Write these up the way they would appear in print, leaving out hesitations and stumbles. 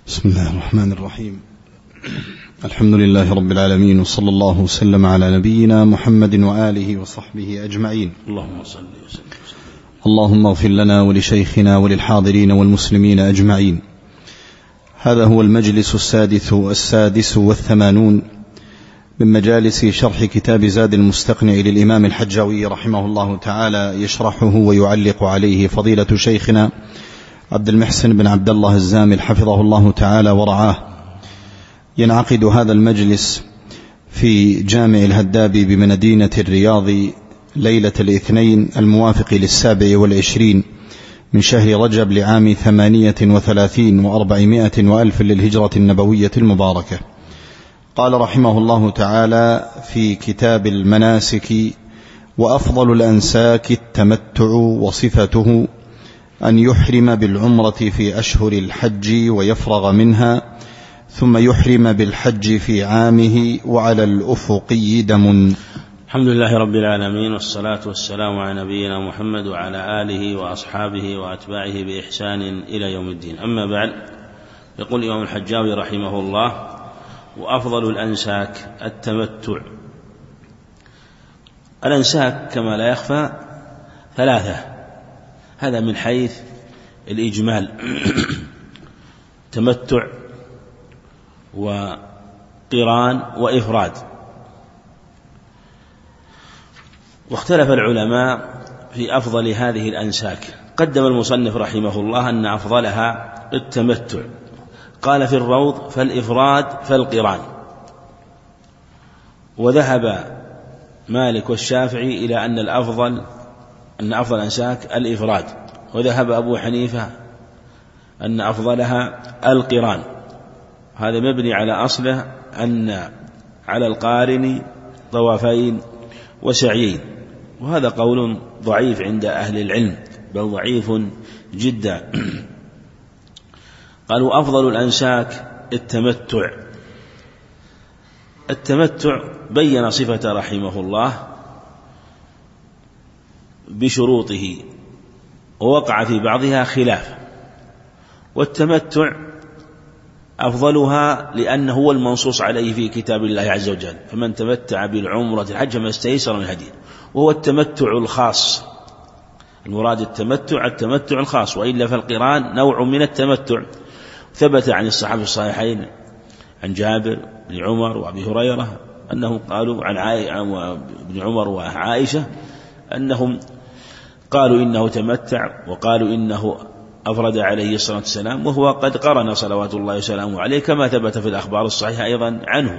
بسم الله الرحمن الرحيم. الحمد لله رب العالمين، وصلى الله وسلم على نبينا محمد وآله وصحبه أجمعين. اللهم صل وسلم. اللهم اغفر لنا ولشيخنا وللحاضرين والمسلمين أجمعين. هذا هو المجلس السادس والثمانون من مجالس شرح كتاب زاد المستقنع للإمام الحجاوي رحمه الله تعالى، يشرحه ويعلق عليه فضيلة شيخنا عبد المحسن بن عبد الله الزامل حفظه الله تعالى ورعاه. ينعقد هذا المجلس في جامع الهدابي بمدينة الرياض ليلة الاثنين الموافق 27 من شهر رجب لعام 38 و400 وألف للهجرة النبوية المباركة. قال رحمه الله تعالى في كتاب المناسك: وأفضل الأنساك التمتع، وصفته أن يحرم بالعمرة في أشهر الحج ويفرغ منها، ثم يحرم بالحج في عامه، وعلى الأفقي دم. الحمد لله رب العالمين، والصلاة والسلام على نبينا محمد وعلى آله وأصحابه وأتباعه بإحسان إلى يوم الدين. أما بعد، يقول الإمام الحجاوي رحمه الله: وأفضل الأنساك التمتع. الأنساك كما لا يخفى ثلاثة، هذا من حيث الإجمال: تمتع وقران وإفراد. واختلف العلماء في أفضل هذه الأنساك. قدم المصنف رحمه الله أن أفضلها التمتع، قال في الروض: فالإفراد فالقران. وذهب مالك والشافعي إلى أن أفضل الأنساك الإفراد، وذهب أبو حنيفة أن أفضلها القران. هذا مبني على أصله أن على القارن طوافين وسعيين، وهذا قول ضعيف عند أهل العلم، بل ضعيف جدا. قالوا: أفضل الأنساك التمتع. التمتع بين صفة رحمه الله بشروطه، ووقع في بعضها خلاف. والتمتع أفضلها لأنه هو المنصوص عليه في كتاب الله عز وجل: فمن تمتع بالعمرة الحج فما استيسر من الهدي. وهو التمتع الخاص، المراد التمتع الخاص، وإلا فالقران نوع من التمتع. ثبت عن الصحابة الصحيحين عن جابر بن عمر وأبي هريرة أنهم قالوا عن ابن عمر وعائشة أنهم قالوا إنه تمتع، وقالوا إنه أفرد عليه الصلاة والسلام، وهو قد قرن صلوات الله وسلامه عليه، كما ثبت في الأخبار الصحيحة أيضا عنه.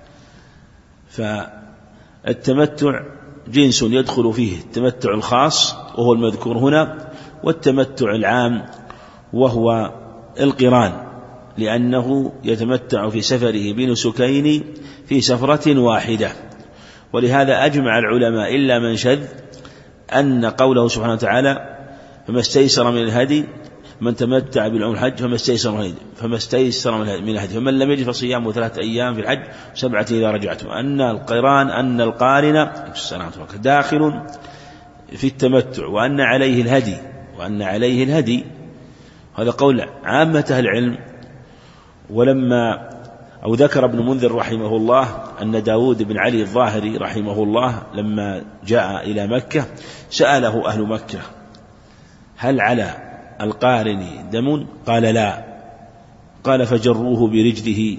فالتمتع جنس يدخل فيه التمتع الخاص وهو المذكور هنا، والتمتع العام وهو القران، لأنه يتمتع في سفره بنسكين في سفرة واحدة. ولهذا أجمع العلماء إلا من شذ أن قوله سبحانه وتعالى: فما استيسر من الهدي، من تمتع بالعمر الحج فما استيسر من الهدي، فمن لم يجد فصيام 3 أيام في الحج 7 إذا رجعتم. أن القارن داخل في التمتع، وأن عليه الهدي. هذا قول عامة أهل العلم. ذكر ابن منذر رحمه الله أن داود بن علي الظاهري رحمه الله لما جاء إلى مكة سأله أهل مكة: هل على القارن دم؟ قال: لا. قال: فجروه برجله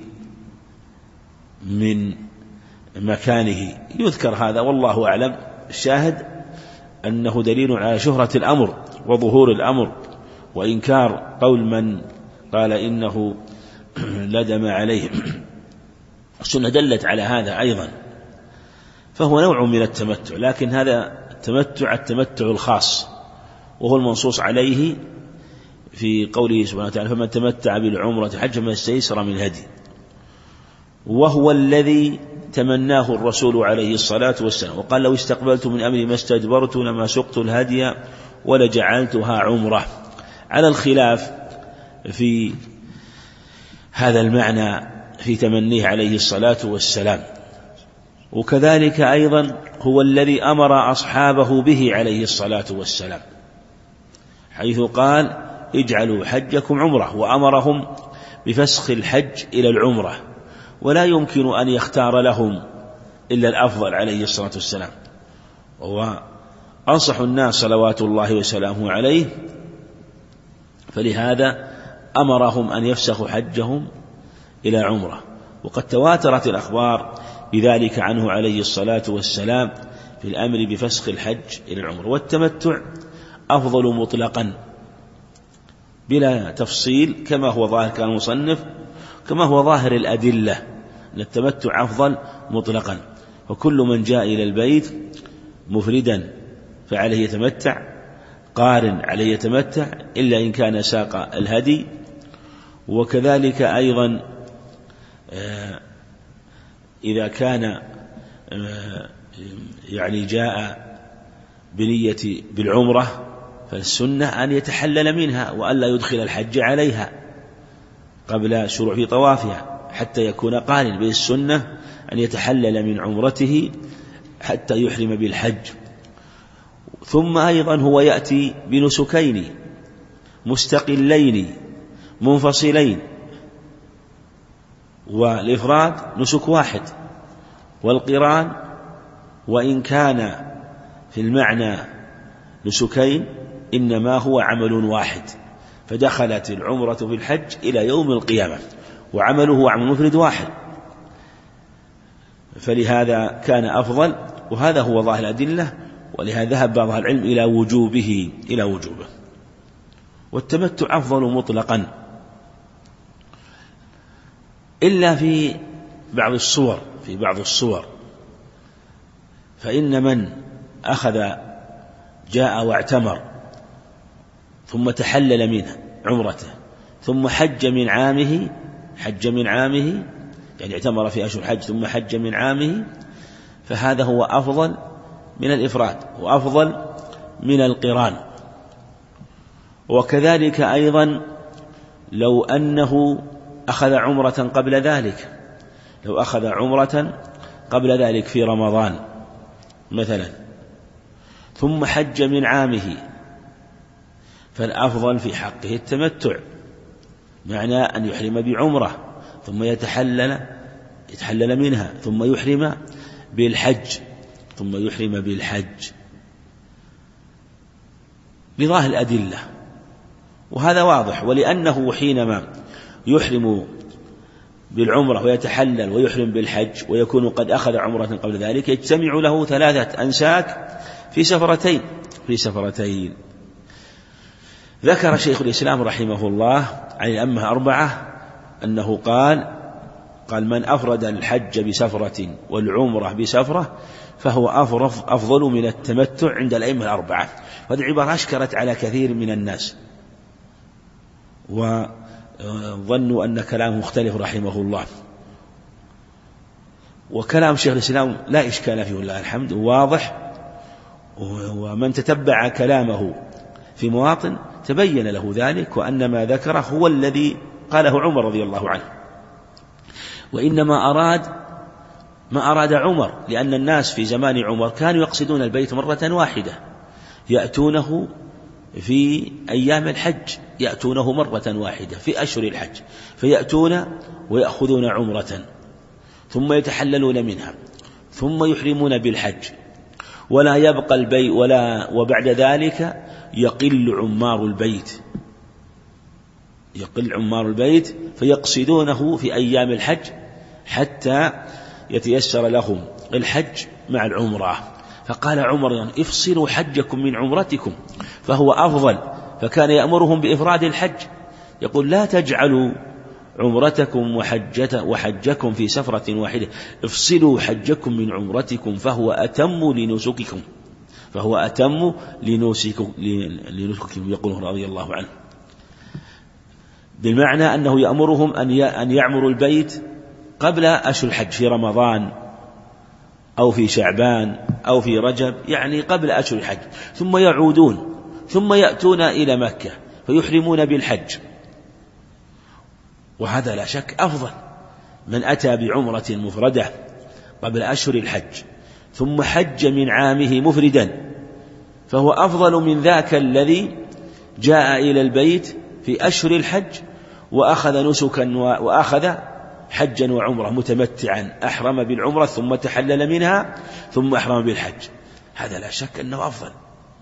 من مكانه. يذكر هذا والله أعلم. الشاهد أنه دليل على شهرة الأمر وظهور الأمر، وإنكار قول من قال إنه لا دم عليه. السنة دلت على هذا أيضا، فهو نوع من التمتع، لكن هذا التمتع الخاص، وهو المنصوص عليه في قوله سبحانه وتعالى: فمن تمتع بالعمرة حج فما استيسر من الهدي. وهو الذي تمناه الرسول عليه الصلاة والسلام، وقال: لو استقبلت من أمري ما استدبرت لما سقت الهدي ولجعلتها عمرة. على الخلاف في هذا المعنى في تمنيه عليه الصلاة والسلام. وكذلك أيضا هو الذي أمر أصحابه به عليه الصلاة والسلام، حيث قال: اجعلوا حجكم عمرة، وأمرهم بفسخ الحج إلى العمرة، ولا يمكن أن يختار لهم إلا الأفضل عليه الصلاة والسلام، وهو أنصح الناس صلوات الله وسلامه عليه، فلهذا أمرهم أن يفسخوا حجهم إلى عمرة. وقد تواترت الأخبار بذلك عنه عليه الصلاة والسلام في الأمر بفسخ الحج إلى العمرة. والتمتع أفضل مطلقا بلا تفصيل، كما هو ظاهر كان المصنف، كما هو ظاهر الأدلة أن التمتع أفضل مطلقا. وكل من جاء إلى البيت مفردا فعليه يتمتع، قارن عليه يتمتع إلا إن كان ساق الهدي. وكذلك أيضا إذا كان يعني جاء بنية بالعمرة فالسنة أن يتحلل منها وألا يدخل الحج عليها قبل الشروع في طوافها حتى يكون قارن. بالسنة أن يتحلل من عمرته حتى يحرم بالحج. ثم أيضا هو يأتي بنسكين مستقلين منفصلين، والإفراد نسك واحد، والقران وإن كان في المعنى نسكين إنما هو عمل واحد، فدخلت العمرة في الحج إلى يوم القيامة، وعمله عمل مفرد واحد، فلهذا كان أفضل. وهذا هو ظاهر الأدلة، ولهذا ذهب بعض العلم إلى وجوبه. والتمتع أفضل مطلقا إلا في بعض الصور، فإن من جاء واعتمر ثم تحلل منه عمرته ثم حج من عامه يعني اعتمر في أشهر الحج ثم حج من عامه، فهذا هو أفضل من الإفراد وأفضل من القران. وكذلك أيضا لو أنه أخذ عمرة قبل ذلك في رمضان مثلا ثم حج من عامه، فالأفضل في حقه التمتع، معنى أن يحرم بعمرة ثم يتحلل منها ثم يحرم بالحج بظاهر الأدلة، وهذا واضح. ولأنه حينما يحرم بالعمرة ويتحلل ويحرم بالحج ويكون قد أخذ عمرة قبل ذلك، يجتمع له 3 أنساك في سفرتين. ذكر شيخ الإسلام رحمه الله عن الأئمة 4 أنه قال من أفرد الحج بسفرة والعمرة بسفرة فهو أفضل من التمتع عند الأئمة 4. وهذه العبارة أشكرت على كثير من الناس وظنوا أن كلامه مختلف رحمه الله. وكلام شيخ الإسلام لا إشكال فيه والله الحمد، واضح، ومن تتبع كلامه في مواطن تبين له ذلك، وأن ما ذكره هو الذي قاله عمر رضي الله عنه، وإنما ما أراد عمر، لأن الناس في زمان عمر كانوا يقصدون البيت مرة واحدة، يأتونه في أيام الحج، يأتونه مرة واحدة في أشهر الحج، فيأتون ويأخذون عمرة ثم يتحللون منها ثم يحرمون بالحج، ولا يبقى البيت وبعد ذلك يقل عمار البيت فيقصدونه في أيام الحج حتى يتيسر لهم الحج مع العمرة. فقال عمر افصلوا حجكم من عمرتكم فهو أفضل، فكان يأمرهم بإفراد الحج، يقول لا تجعلوا عمرتكم وحجكم في سفرة واحدة، افصلوا حجكم من عمرتكم فهو أتم لنسككم يقول رضي الله عنه، بالمعنى أنه يأمرهم أن يعمروا البيت قبل أشهر الحج في رمضان أو في شعبان أو في رجب، يعني قبل أشهر الحج، ثم يعودون ثم يأتون إلى مكة فيحرمون بالحج. وهذا لا شك أفضل، من أتى بعمرة مفردة قبل أشهر الحج ثم حج من عامه مفردا فهو أفضل من ذاك الذي جاء إلى البيت في أشهر الحج وأخذ نسكا وأخذ حجا وعمرة متمتعا، أحرم بالعمرة ثم تحلل منها ثم أحرم بالحج، هذا لا شك أنه أفضل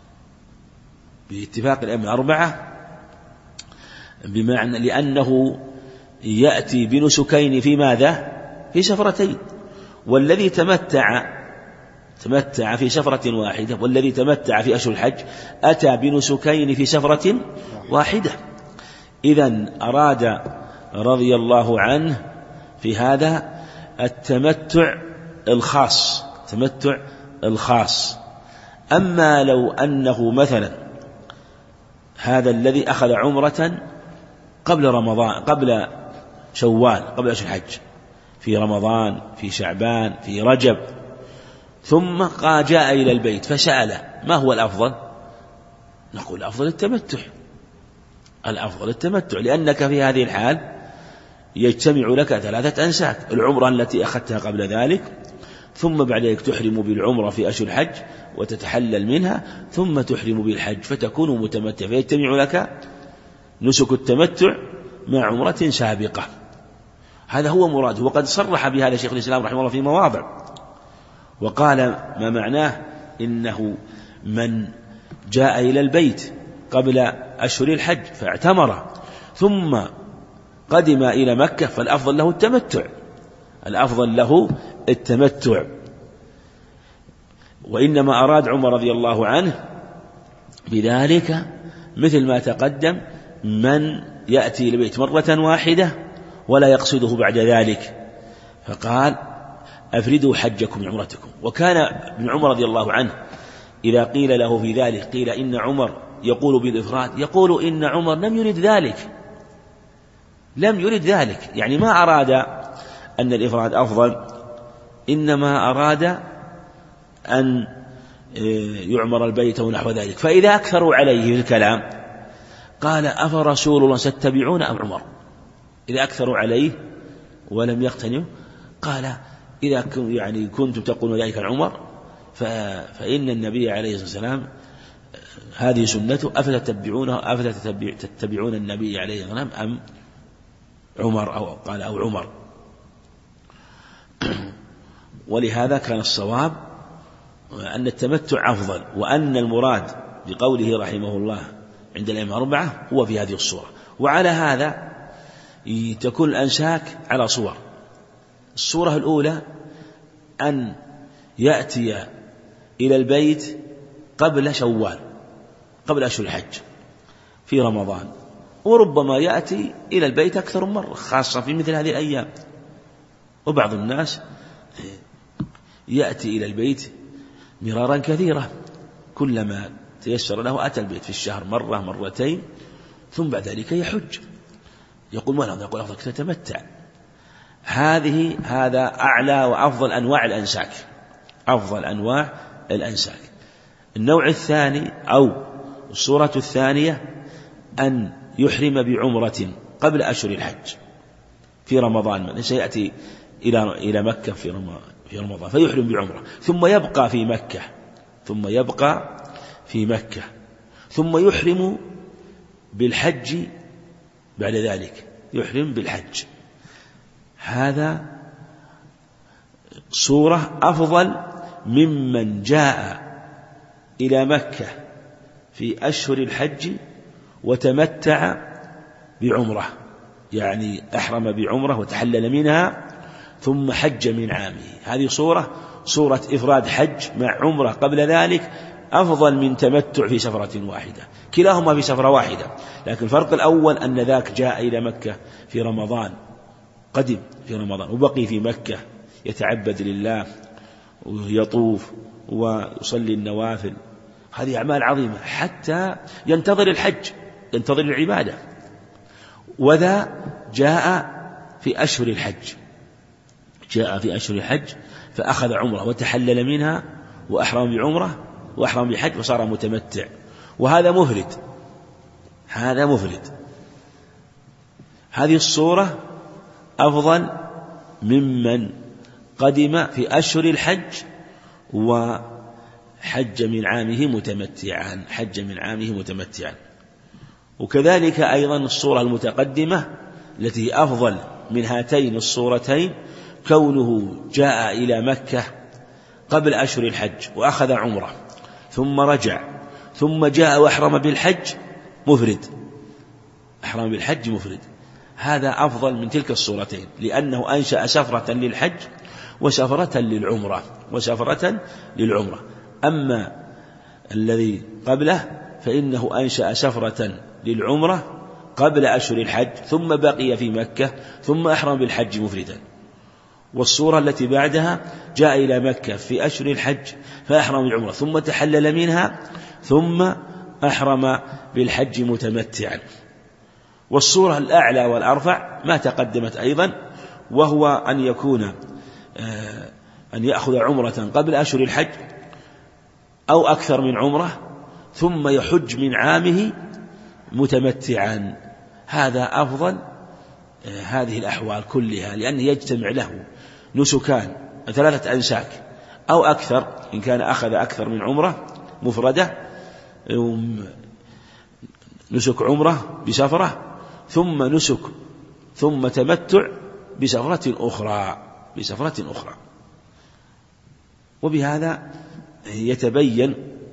باتفاق الأئمة الأربعة، بمعنى لأنه يأتي بنسكين في ماذا؟ في سفرتين. والذي تمتع في سفرة واحدة والذي تمتع في أشهر الحج أتى بنسكين في سفرة واحدة. إذن أراد رضي الله عنه في هذا التمتع الخاص. أما لو أنه مثلا هذا الذي أخذ عمرة قبل رمضان، قبل شوال، قبل أشهر الحج، في رمضان، في شعبان، في رجب، ثم جاء إلى البيت فسأل ما هو الأفضل؟ نقول الأفضل التمتع، لأنك في هذه الحال يجتمع لك 3 أنساك: العمرة التي أخذتها قبل ذلك، ثم بعد ذلك تحرم بالعمرة في أشهر الحج وتتحلل منها، ثم تحرم بالحج فتكون متمتع، فيجتمع لك نسك التمتع مع عمرة سابقة. هذا هو مراده، وقد صرح بهذا شيخ الإسلام رحمه الله في مواضع، وقال ما معناه إنه من جاء إلى البيت قبل أشهر الحج فاعتمر ثم قدم إلى مكة فالأفضل له التمتع. وإنما أراد عمر رضي الله عنه بذلك مثل ما تقدم من يأتي إلى البيت مرة واحدة ولا يقصده بعد ذلك، فقال أفردوا حجكم عمرتكم. وكان ابن عمر رضي الله عنه إذا قيل له في ذلك قيل إن عمر يقول بالإفراد، يقول إن عمر لم يرد ذلك، يعني ما أراد أن الإفراد أفضل، إنما أراد أن يعمر البيت ونحو ذلك. فإذا أكثروا عليه في الكلام قال أفرسول الله ستتبعون أم عمر؟ إذا أكثروا عليه ولم يقتنعوا قال إذا كنتم تقولون ذلك عمر فإن النبي عليه الصلاة والسلام هذه سنته، أفتتبعون النبي عليه الصلاة والسلام أم عمر؟ أو عمر. ولهذا كان الصواب أن التمتع أفضل، وأن المراد بقوله رحمه الله عند الأئمة الأربعة هو في هذه الصورة. وعلى هذا تكون الأنساك على صور: الصورة الأولى أن يأتي إلى البيت قبل شوال، قبل أشهر الحج في رمضان، وربما يأتي إلى البيت أكثر من مرة خاصة في مثل هذه الأيام. وبعض الناس يأتي إلى البيت مرارا كثيرة، كلما تيسر له أتى البيت في الشهر مرة مرتين، ثم بعد ذلك يحج. يقول ما نعم، يقول أفضل تتمتع. هذا أعلى وأفضل أنواع الأنساك. النوع الثاني أو الصورة الثانية أن يحرم بعمرة قبل أشهر الحج في رمضان، من سيأتي إلى مكة في رمضان فيحرم بعمرة، ثم يبقى في مكة ثم يحرم بالحج بعد ذلك، يحرم بالحج. هذا صورة أفضل ممن جاء إلى مكة في أشهر الحج وتمتع بعمرة، يعني أحرم بعمرة وتحلل منها ثم حج من عامه. هذه صورة إفراد حج مع عمرة قبل ذلك أفضل من تمتع في سفرة واحدة، كلاهما في سفرة واحدة، لكن الفرق الأول أن ذاك جاء إلى مكة في رمضان، قدم في رمضان وبقي في مكة يتعبد لله ويطوف ويصلي النوافل، هذه أعمال عظيمة حتى ينتظر الحج، ينتظر العبادة. وذا جاء في أشهر الحج فأخذ عمره وتحلل منها وأحرم بعمره وأحرم بحج وصار متمتع، وهذا مفرد. هذه الصورة أفضل ممن قدم في أشهر الحج وحج من عامه متمتعا، وكذلك أيضا الصورة المتقدمة التي أفضل من هاتين الصورتين كونه جاء إلى مكة قبل أشهر الحج وأخذ عمرة ثم رجع ثم جاء وأحرم بالحج مفرد، أحرم بالحج مفرد، هذا أفضل من تلك الصورتين، لأنه أنشأ سفرة للحج وسفرة للعمرة. أما الذي قبله فإنه أنشأ سفرة للعمرة قبل أشهر الحج ثم بقي في مكة ثم أحرم بالحج مفردا. والصورة التي بعدها جاء إلى مكة في أشهر الحج فأحرم بالعمرة ثم تحلل منها ثم أحرم بالحج متمتعا. والصورة الأعلى والأرفع ما تقدمت أيضا، وهو أن يأخذ عمرة قبل أشهر الحج أو أكثر من عمرة ثم يحج من عامه متمتعا. هذا أفضل هذه الأحوال كلها، لأنه يجتمع له نسكان 3 أنساك أو أكثر إن كان أخذ أكثر من عمرة مفردة، نسك عمرة بسفرة ثم نسك ثم تمتع بسفرة أخرى. وبهذا يتبين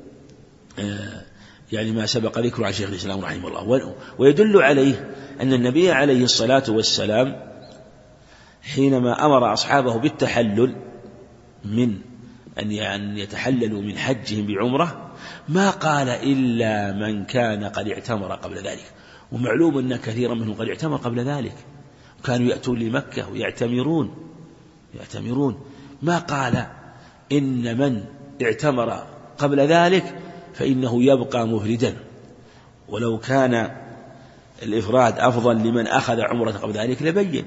يعني ما سبق ذكره عن شيخ الإسلام رحمه الله. ويدل عليه أن النبي عليه الصلاة والسلام حينما أمر أصحابه بالتحلل من أن يتحللوا من حجهم بعمرة ما قال إلا من كان قد اعتمر قبل ذلك، ومعلوم أن كثيرا منهم قد اعتمر قبل ذلك، كانوا يأتون لمكة ويعتمرون، ما قال إن من اعتمر قبل ذلك فإنه يبقى مفردا. ولو كان الإفراد أفضل لمن أخذ عمرة قبل ذلك لبين،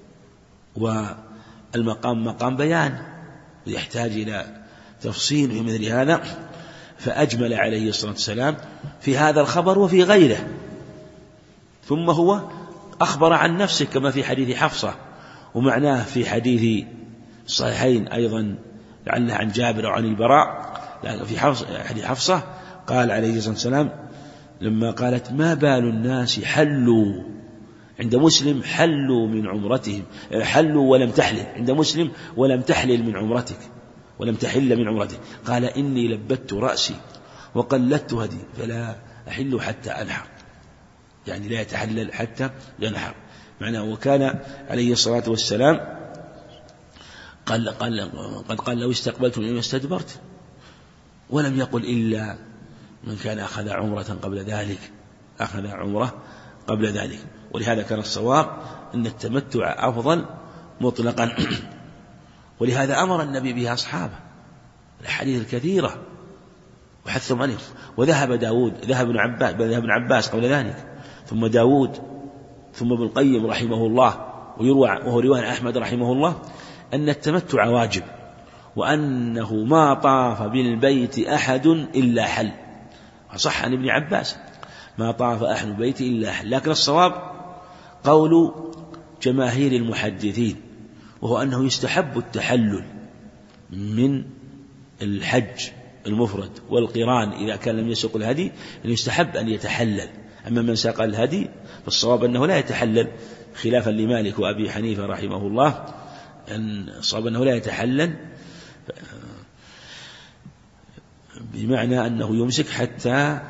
والمقام مقام بيان ويحتاج إلى تفصيل في مثل هذا، فأجمل عليه الصلاة والسلام في هذا الخبر وفي غيره. ثم هو أخبر عن نفسه كما في حديث حفصة، ومعناه في حديث الصحيحين أيضا لعله عن جابر وعن البراء، في حديث حفصة قال عليه الصلاة والسلام لما قالت ما بال الناس حلوا، عند مسلم حلوا من عمرتهم، حلوا ولم تحلل، عند مسلم ولم تحلل من عمرتك، ولم تحل من عمرتك، قال إني لبت رأسي وقلدت هدي فلا أحل حتى أنحر، يعني لا يتحلل حتى ينحر. معناه وكان عليه الصلاة والسلام قال لو استقبلت لما استدبرت، ولم يقل إلا من كان أخذ عمرة قبل ذلك. ولهذا كان الصواب أن التمتع أفضل مطلقا، ولهذا أمر النبي بها أصحابه الحديث الكثيرة وحثهم عليه. وذهب داود، ذهب ابن عباس قبل ذلك، ثم داود، ثم ابن القيم رحمه الله، وهو رواية أحمد رحمه الله أن التمتع واجب، وأنه ما طاف بالبيت أحد إلا حل. صح عن ابن عباس ما طاف أحد بالبيت إلا حل، لكن الصواب قول جماهير المحدثين، وهو أنه يستحب التحلل من الحج المفرد والقران إذا كان لم يسق الهدي، أنه يستحب أن يتحلل. أما من ساق الهدي فالصواب أنه لا يتحلل، خلافا لمالك وأبي حنيفة رحمه الله، أن الصواب أنه لا يتحلل، بمعنى أنه يمسك حتى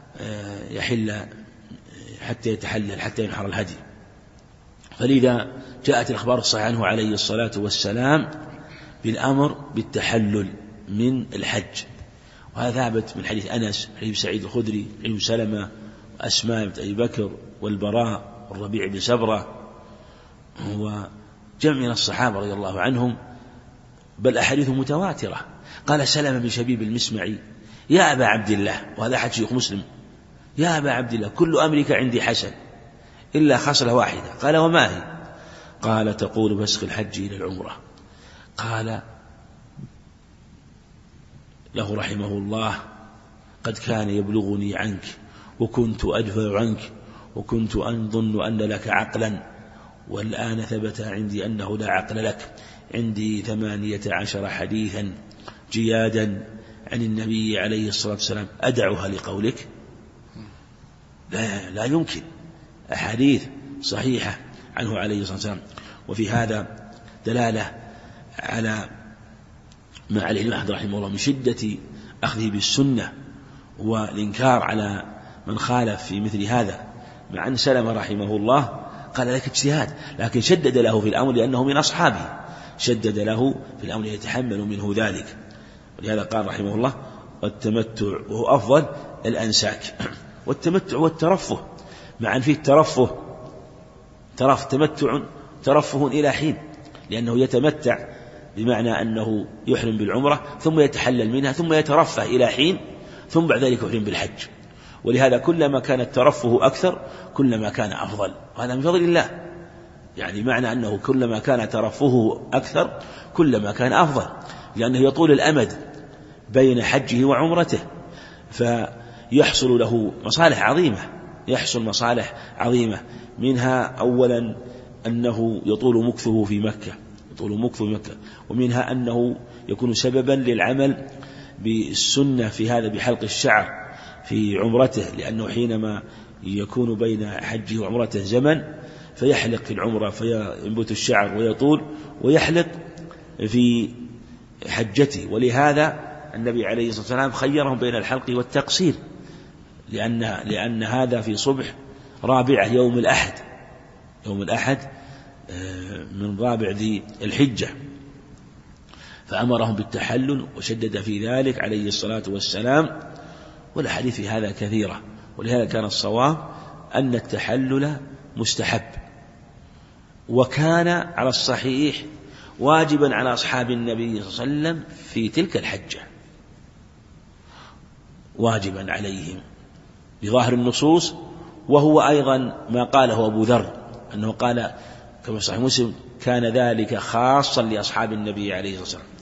يتحلل حتى ينحر الهدي. فلذا جاءت الأخبار الصحيحة عنه عليه الصلاة والسلام بالأمر بالتحلل من الحج، وهذا ثابت من حديث أنس، حديث سعيد الخدري، حديث سلمة وأسماء بنت أبي بكر والبراء والربيع بن سبرة وجمع من الصحابة رضي الله عنهم، بل أحاديث متواترة. قال سلمة بن شبيب المسمعي يا أبا عبد الله، وهذا أحد شيوخ مسلم، يا أبا عبد الله كل أمرك عندي حسن إلا خصلة واحدة. قال وما هي؟ قال تقول فسخ الحج إلى العمرة. قال له رحمه الله قد كان يبلغني عنك وكنت أدفع عنك وكنت أظن أن لك عقلا، والآن ثبت عندي أنه لا عقل لك. عندي 18 حديثا جيادا عن النبي عليه الصلاة والسلام أدعها لقولك؟ لا يمكن، أحاديث صحيحة عنه عليه الصلاة والسلام. وفي هذا دلالة على ما عليه الإمام أحمد رحمه الله من شدة أخذه بالسنة والإنكار على من خالف في مثل هذا، مع أن سلمة رحمه الله قال لك اجتهاد، لكن شدد له في الأمر لأنه من أصحابه، شدد له في الأمر يتحمل منه ذلك. ولهذا قال رحمه الله والتمتع وهو أفضل الأنساك. والتمتع والترفه، مع أن فيه الترفه تمتع ترفه إلى حين، لأنه يتمتع بمعنى أنه يحرم بالعمرة ثم يتحلل منها ثم يترفه إلى حين ثم بعد ذلك يحرم بالحج. ولهذا كلما كان الترفه أكثر كلما كان أفضل، وهذا من فضل الله. يعني معنى أنه كلما كان ترفهه أكثر كلما كان أفضل، لأنه يطول الأمد بين حجه وعمرته، فيحصل له مصالح عظيمة، منها أولا أنه يطول مكثه في مكة، ومنها أنه يكون سببا للعمل بالسنة في هذا بحلق الشعر في عمرته، لأنه حينما يكون بين حجه وعمرته زمن فيحلق في العمرة فينبت الشعر ويطول، ويحلق في حجته. ولهذا النبي عليه الصلاة والسلام خيرهم بين الحلق والتقصير، لأن هذا في صبح رابعة يوم الأحد من رابع ذي الحجة، فأمرهم بالتحلل وشدد في ذلك عليه الصلاة والسلام. والأحاديث في هذا كثيرة، ولهذا كان الصواب أن التحلل مستحب، وكان على الصحيح واجبا على أصحاب النبي صلى الله عليه وسلم في تلك الحجة، واجبا عليهم بظاهر النصوص. وهو أيضا ما قاله أبو ذر أنه قال كما صحيح مسلم كان ذلك خاصا لأصحاب النبي عليه الصلاة والسلام،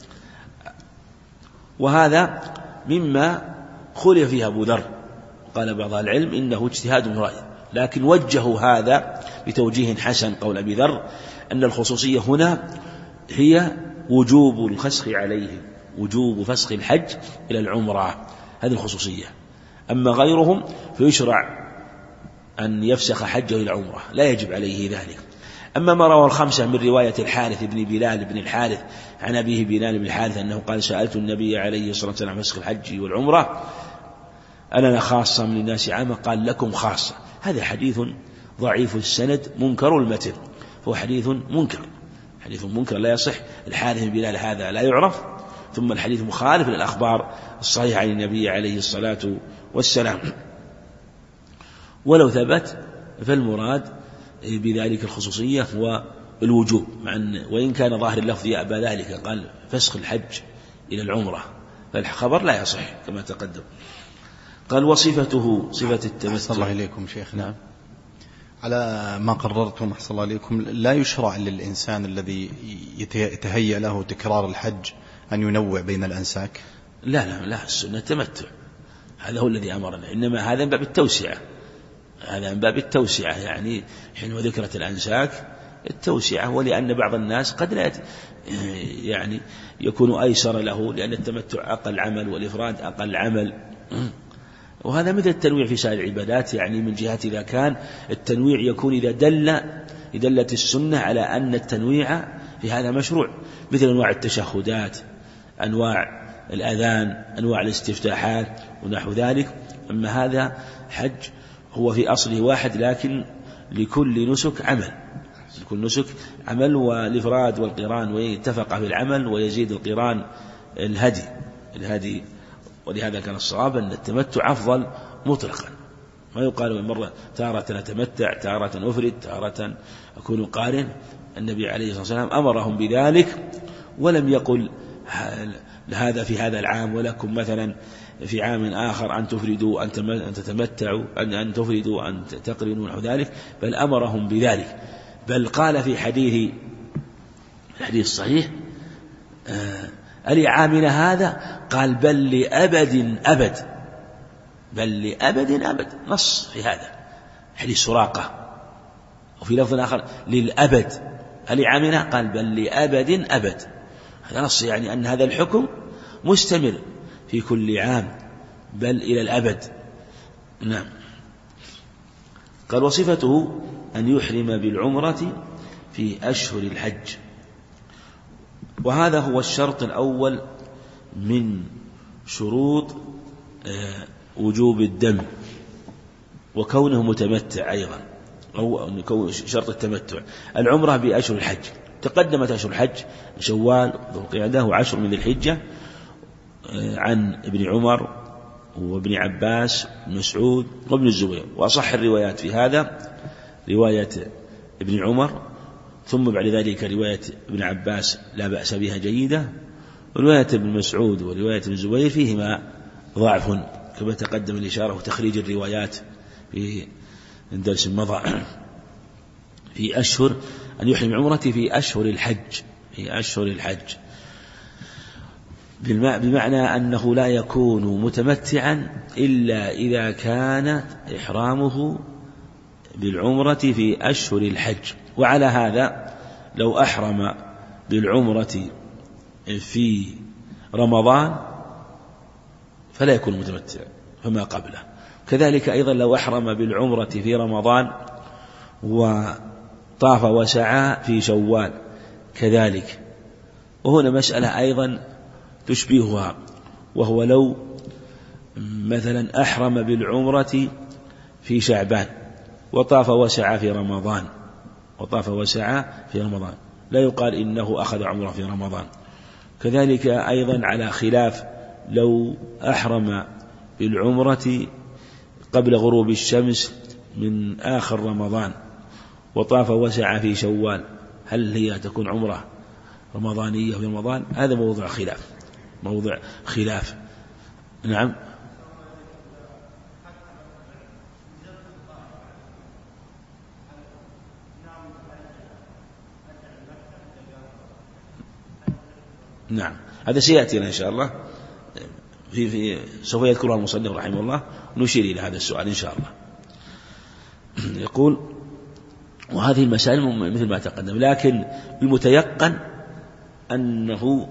وهذا مما خلف فيه أبو ذر. قال بعض العلم إنه اجتهاد من رأيه، لكن وجهوا هذا بتوجيه حسن قول أبي ذر أن الخصوصية هنا هي وجوب الفسخ عليهم، وجوب فسخ الحج إلى العمرة، هذه الخصوصية. أما غيرهم فيشرع أن يفسخ حجه إلى العمرة، لا يجب عليه ذلك. أما ما رواه الخمسة من رواية الحارث بن بلال بن الحارث عن أبيه بلال بن الحارث أنه قال سألت النبي عليه الصلاة والسلام عن فسخ الحج والعمرة ألنا خاصة من الناس عامة؟ قال لكم خاصة. هذا حديث ضعيف السند منكر المتن، فهو حديث منكر لا يصح. الحارث بن بلال هذا لا يعرف، ثم الحديث مخالف للأخبار الصحيحة عن النبي عليه الصلاة والسلام. ولو ثبت فالمراد بذلك الخصوصية والوجوب، وإن كان ظاهر اللفظ يأبى ذلك، قال فسخ الحج إلى العمرة، فالخبر لا يصح كما تقدم. قال وصفته صفة التمتع. أحسن الله إليكم شيخ. نعم، على ما قررتم أحسن الله إليكم، لا يشرع للإنسان الذي يتهيأ له تكرار الحج أن ينوع بين الأنساك؟ لا، السنة التمتع، هذا هو الذي أمرنا، إنما هذا من باب التوسعة، يعني حينما ذكرت الأنساك التوسعة، ولأن بعض الناس قد لا يعني يكون أيسر له، لأن التمتع أقل عمل والإفراد أقل عمل، وهذا مثل التنويع في سائر العبادات، يعني من جهة إذا كان التنويع يكون إذا دلت السنة على أن التنويع في هذا مشروع، مثل أنواع التشهدات، أنواع الأذان، أنواع الاستفتاحات ونحو ذلك. أما هذا حج هو في أصله واحد، لكن لكل نسك عمل، والإفراد والقران ويتفق في العمل، ويزيد القران الهدي. ولهذا كان الصواب أن التمتع أفضل مطلقا، ما يقال مرة تارة أتمتع، تارة أفرد، تارة أكون قارن. النبي عليه الصلاة والسلام أمرهم بذلك، ولم يقل هذا في هذا العام ولكم مثلا في عام آخر أن تفردوا أن تتمتعوا أن تفردوا أن تقرنوا نحو ذلك، بل أمرهم بذلك. بل قال في حديث الصحيح ألعامنا هذا؟ قال بل لأبد أبد، نص في هذا حديث سراقة. وفي لفظ آخر للأبد ألعامنا، قال بل لأبد أبد، هذا نص، يعني أن هذا الحكم مستمر في كل عام بل إلى الأبد. نعم. قال وصفته أن يحرم بالعمرة في أشهر الحج. وهذا هو الشرط الأول من شروط وجوب الدم وكونه متمتع أيضا، أو شرط التمتع. العمرة بأشهر الحج، تقدمت أشهر الحج شوال ذو القعدة وعشر من ذي الحجة عن ابن عمر وابن عباس مسعود وابن الزبير. وأصح الروايات في هذا رواية ابن عمر، ثم بعد ذلك رواية ابن عباس لا بأس بها جيدة، ورواية ابن مسعود ورواية ابن الزبير فيهما ضعف كما تقدم الإشارة وتخريج الروايات في الدرس المضى. في أشهر أن يحرم عمرتي في أشهر الحج، في أشهر الحج بمعنى أنه لا يكون متمتعا إلا إذا كان إحرامه بالعمرة في أشهر الحج. وعلى هذا لو أحرم بالعمرة في رمضان فلا يكون متمتع فما قبله. كذلك أيضا لو أحرم بالعمرة في رمضان وطاف وسعى في شوال كذلك. وهنا مسألة أيضا تشبهها، وهو لو مثلا أحرم بالعمرة في شعبان وطاف وسعى في رمضان، لا يقال إنه أخذ عمرة في رمضان. كذلك أيضا على خلاف لو أحرم بالعمرة قبل غروب الشمس من آخر رمضان وطاف وسعى في شوال، هل هي تكون عمرة رمضانية في رمضان؟ هذا موضع خلاف. نعم. نعم، هذا سيأتينا إن شاء الله سوف يذكرها المصنف رحمه الله، نشير إلى هذا السؤال إن شاء الله. يقول: وهذه المسائل مثل ما تقدم، لكن المتيقن أنه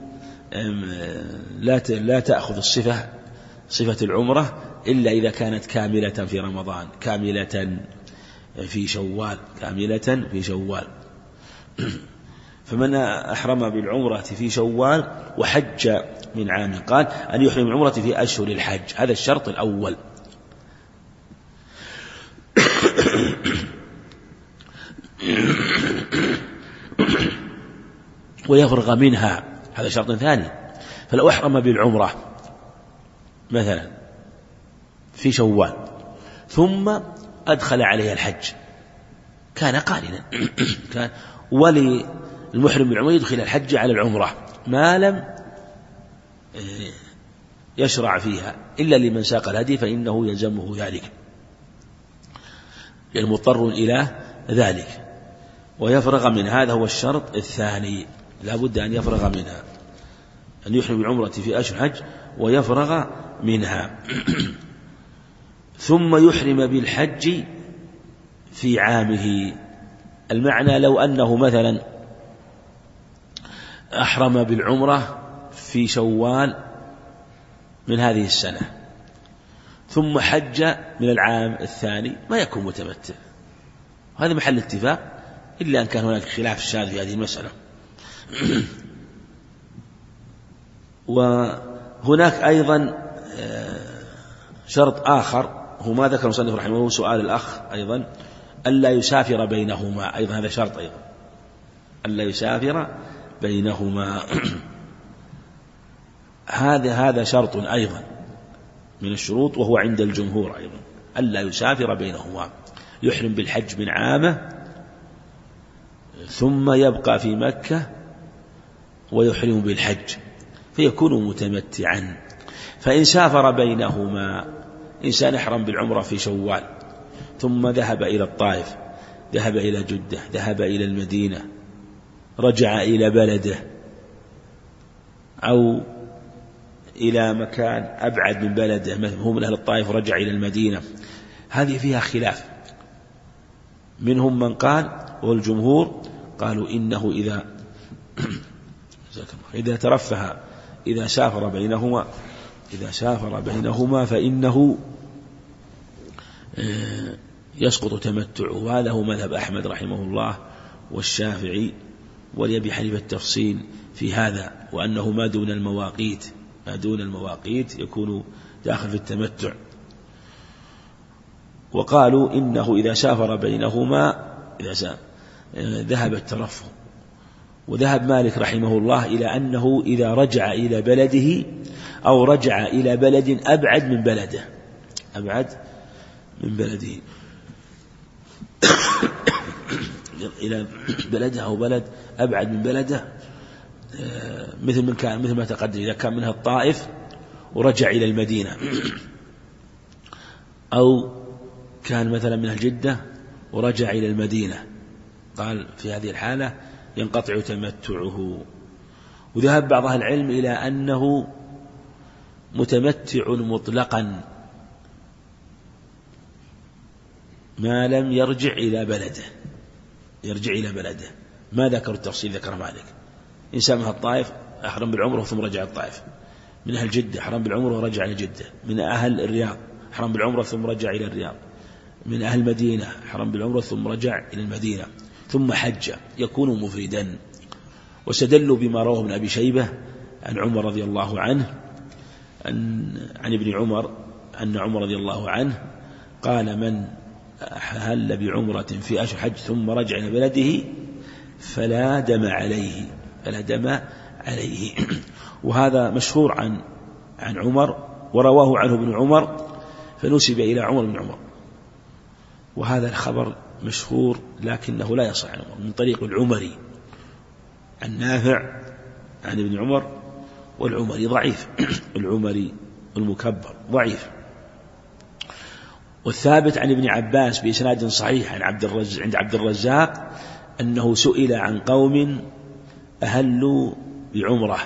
لا تأخذ صفة العمرة إلا إذا كانت كاملة في رمضان، كاملة في شوال. فمن أحرم بالعمرة في شوال وحج من عام قال أن يحرم العمرة في أشهر الحج، هذا الشرط الأول. ويفرغ منها، هذا شرط ثاني. فلو أحرم بالعمرة مثلا في شوال ثم أدخل عليها الحج كان قارنا، وللمحرم بالعمرة يدخل الحج على العمرة ما لم يشرع فيها إلا لمن ساق الهدي فإنه يلزمه ذلك، يعني مضطر إلى ذلك. ويفرغ من هذا هو الشرط الثاني، لا بد أن يفرغ منها، أن يحرم العمرة في أشهر الحج ويفرغ منها. ثم يحرم بالحج في عامه. المعنى لو أنه مثلا أحرم بالعمرة في شوال من هذه السنة ثم حج من العام الثاني ما يكون متمتع، هذا محل اتفاق، إلا أن كان هناك خلاف شاذ في هذه المسألة. وهناك أيضا شرط آخر هو ما ذكر المصنف رحمه الله، سؤال الأخ أيضا ألا يسافر بينهما، أيضا هذا شرط أيضا، ألا يسافر بينهما. هذا شرط أيضا من الشروط، وهو عند الجمهور أيضا ألا يسافر بينهما، يحرم بالحج من عامه ثم يبقى في مكة ويحرم بالحج فيكون متمتعا. فإن سافر بينهما، إنسان احرم بالعمرة في شوال ثم ذهب إلى الطائف، ذهب إلى جدة، ذهب إلى المدينة، رجع إلى بلده أو إلى مكان أبعد من بلده، هو من أهل الطائف رجع إلى المدينة، هذه فيها خلاف. منهم من قال، والجمهور قالوا إنه إذا ترفه، إذا سافر بينهما فإنه يسقط تمتعه. وهذا هو مذهب أحمد رحمه الله والشافعي ولأبي حنيفة التفصيل في هذا، وأنه ما دون المواقيت يكون داخل في التمتع. وقالوا إنه إذا سافر بينهما ذهب الترفه. وذهب مالك رحمه الله إلى أنه إذا رجع إلى بلده أو رجع إلى بلد أبعد من بلده إلى بلده أو بلد أبعد من بلده، مثل ما تقدم، إذا كان منها الطائف ورجع إلى المدينة، أو كان مثلا منها الجدة ورجع إلى المدينة، قال في هذه الحالة ينقطع تمتعه. وذهب بعض أهل العلم إلى أنه متمتع مطلقا ما لم يرجع إلى بلده. ما ذكر التفصيل، ذكر مالك. إنسان من الطائف أحرم بالعمرة ثم رجع الطائف، من أهل جدة أحرم بالعمرة ورجع إلى جدة، من أهل الرياض أحرم بالعمرة ثم رجع إلى الرياض، من أهل المدينة أحرم بالعمرة ثم رجع إلى المدينة ثم حج، يكون مفردا. واستدلوا بما رواه ابن أبي شيبة عن عمر رضي الله عنه عن ابن عمر أن عمر رضي الله عنه قال: من أهل بعمرة في أشهر حج ثم رجع إلى بلده فلا دم عليه. وهذا مشهور عن عمر، ورواه عنه ابن عمر فنسب إلى عمر بن عمر. وهذا الخبر مشهور لكنه لا يصح عن عمر، من طريق العمري عن نافع عن ابن عمر، والعمري ضعيف العمري المكبر ضعيف. والثابت عن ابن عباس بإسناد صحيح عند عبد الرزاق أنه سئل عن قوم أهلوا بعمرة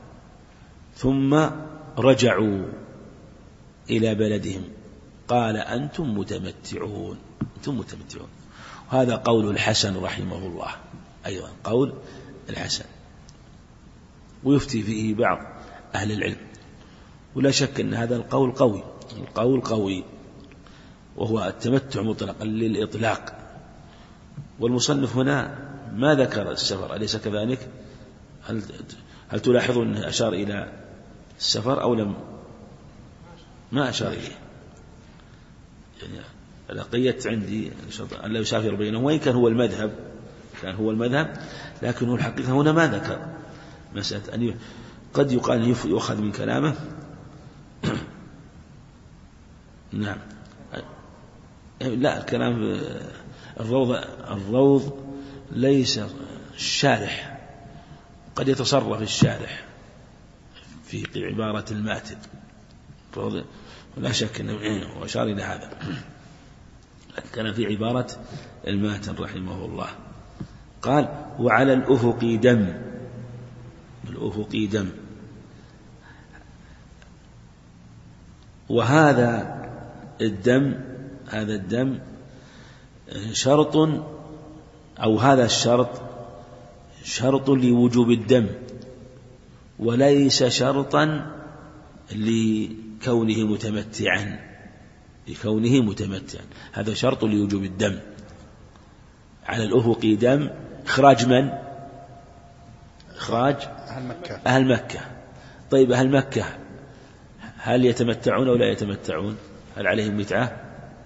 ثم رجعوا إلى بلدهم، قال: أنتم متمتعون. وهذا قول الحسن رحمه الله، أيضا قول الحسن، ويفتي فيه بعض أهل العلم. ولا شك أن هذا القول قوي، وهو التمتع مطلقا للإطلاق. والمصنف هنا ما ذكر السفر، أليس كذلك؟ هل تلاحظون أنه أشار إلى السفر أو لم؟ ما أشار إليه. يعني لقيت عندي أن لا يسافر بينهم، وإن كان هو المذهب، لكنه الحقيقة هنا ما ذكر مسألة أن قد يقال يؤخذ من كلامه. نعم، لا، الكلام الروض ليس الشارح، قد يتصرف الشارح في عبارة الماتن، لا شك أنه وأشار إلى هذا، كان في عبارة الماتن رحمه الله. قال: وعلى الأفق دم. وهذا الدم شرط، أو هذا الشرط شرط لوجوب الدم، وليس شرطا لكونه متمتعا. هذا شرط لوجوب الدم. على الأفق دم، إخراج من؟ إخراج أهل مكة. طيب، أهل مكة هل يتمتعون أو لا يتمتعون؟ هل عليهم متعة؟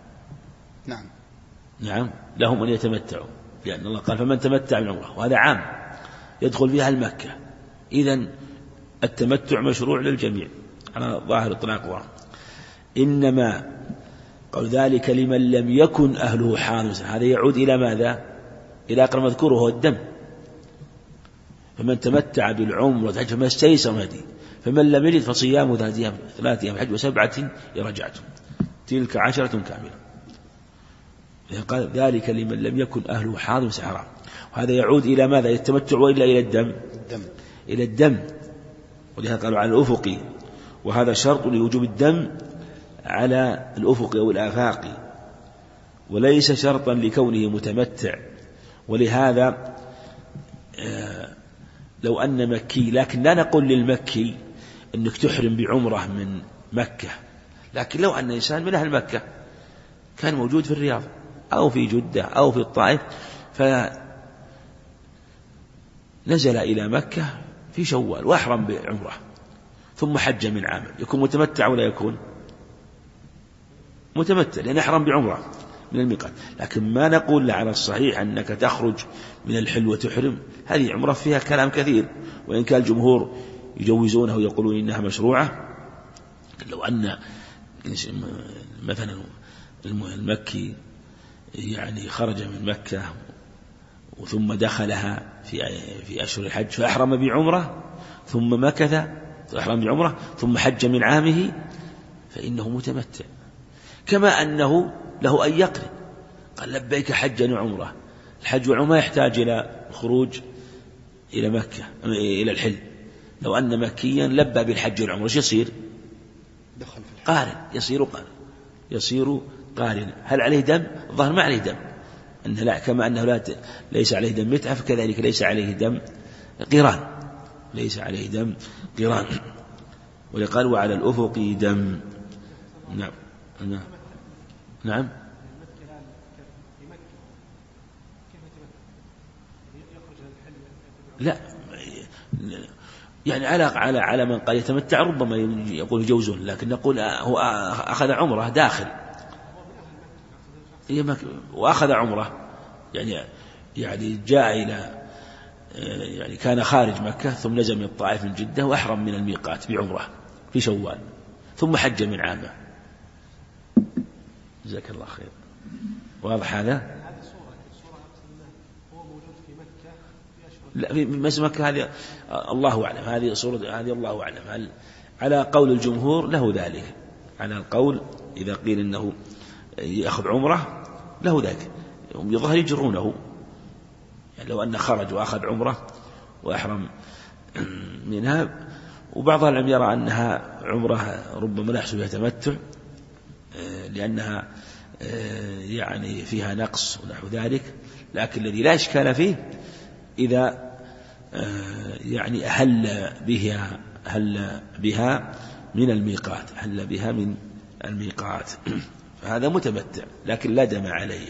نعم، لهم أن يتمتعوا، لأن الله قال: فمن تمتع بالعمرة، وهذا عام يدخل فيها المكة. إذن التمتع مشروع للجميع على ظاهر إطلاقه. إنما قال ذلك لمن لم يكن أهله حارسا، هذا يعود إلى ماذا؟ إلى أقرب مذكور وهو الدم. فمن تمتع بالعمرة فما استيسر من هديه، فمن لم يجد فصيام 3 أيام حج و7 رجعتم، تلك 10 كاملة. قال ذلك لمن لم يكن أهله حاضر حرام. وهذا يعود إلى ماذا؟ التمتع وإلا إلى الدم. ولهذا قالوا على الأفق، وهذا شرط لوجوب الدم على الأفق أو الآفاق، وليس شرطا لكونه متمتع. ولهذا لو أن مكي، لكن لا نقول للمكي أنك تحرم بعمرة من مكة، لكن لو أن إنسان من أهل مكة كان موجود في الرياض أو في جدة أو في الطائف، فنزل إلى مكة في شوال وأحرم بعمرة ثم حج من عام، يكون متمتع ولا يكون متمتع لأن أحرم بعمرة من الميقات. لكن ما نقول على الصحيح أنك تخرج من الحل وتحرم، هذه عمرة فيها كلام كثير، وإن كان الجمهور يجوزونه ويقولون إنها مشروعة. لو أن مثلا المكي يعني خرج من مكة ثم دخلها في أشهر الحج فأحرم بعمرة ثم مكث أحرم بعمرة ثم حج من عامه فإنه متمتع، كما أنه له أن يقرن. قال لبيك حجا وعمرة، الحج والعمرة يحتاج إلى خروج إلى مكة إلى الحل. لو أن مكيا لبى بالحج والعمرة ايش يصير؟ قارن، يصير قارن. هل عليه دم؟ الظاهر ما عليه دم، أنه لا، كما أنه ليس عليه دم متعة فكذلك ليس عليه دم قران، ليس عليه دم قران. ويقال وعلى الأفق دم. نعم نعم نعم. لا يعني على من قال يتمتع ربما يقول يجوزون، لكن نقول هو أخذ عمره داخل وأخذ عمره، يعني جاء إلى يعني كان خارج مكة ثم نزل من الطائف من جدة وأحرم من الميقات بعمره في شوال ثم حج من عامه. جزاك الله خير. واضح هذا؟ لا في مكة هذه الله أعلم، هذه صورة هذه الله أعلم. على قول الجمهور له ذلك، على القول إذا قيل إنه يأخذ عمره له ذلك، يظهر يجرونه، يعني لو أنه خرج وأخذ عمره وأحرم منها. وبعض العلماء يرى أنها عمره ربما لا يحصل بها تمتع لأنها يعني فيها نقص ونحو ذلك، لكن الذي لا إشكال فيه إذا يعني أهل بها من الميقات، أهل بها من الميقات فهذا متمتع لكن لا دم عليه.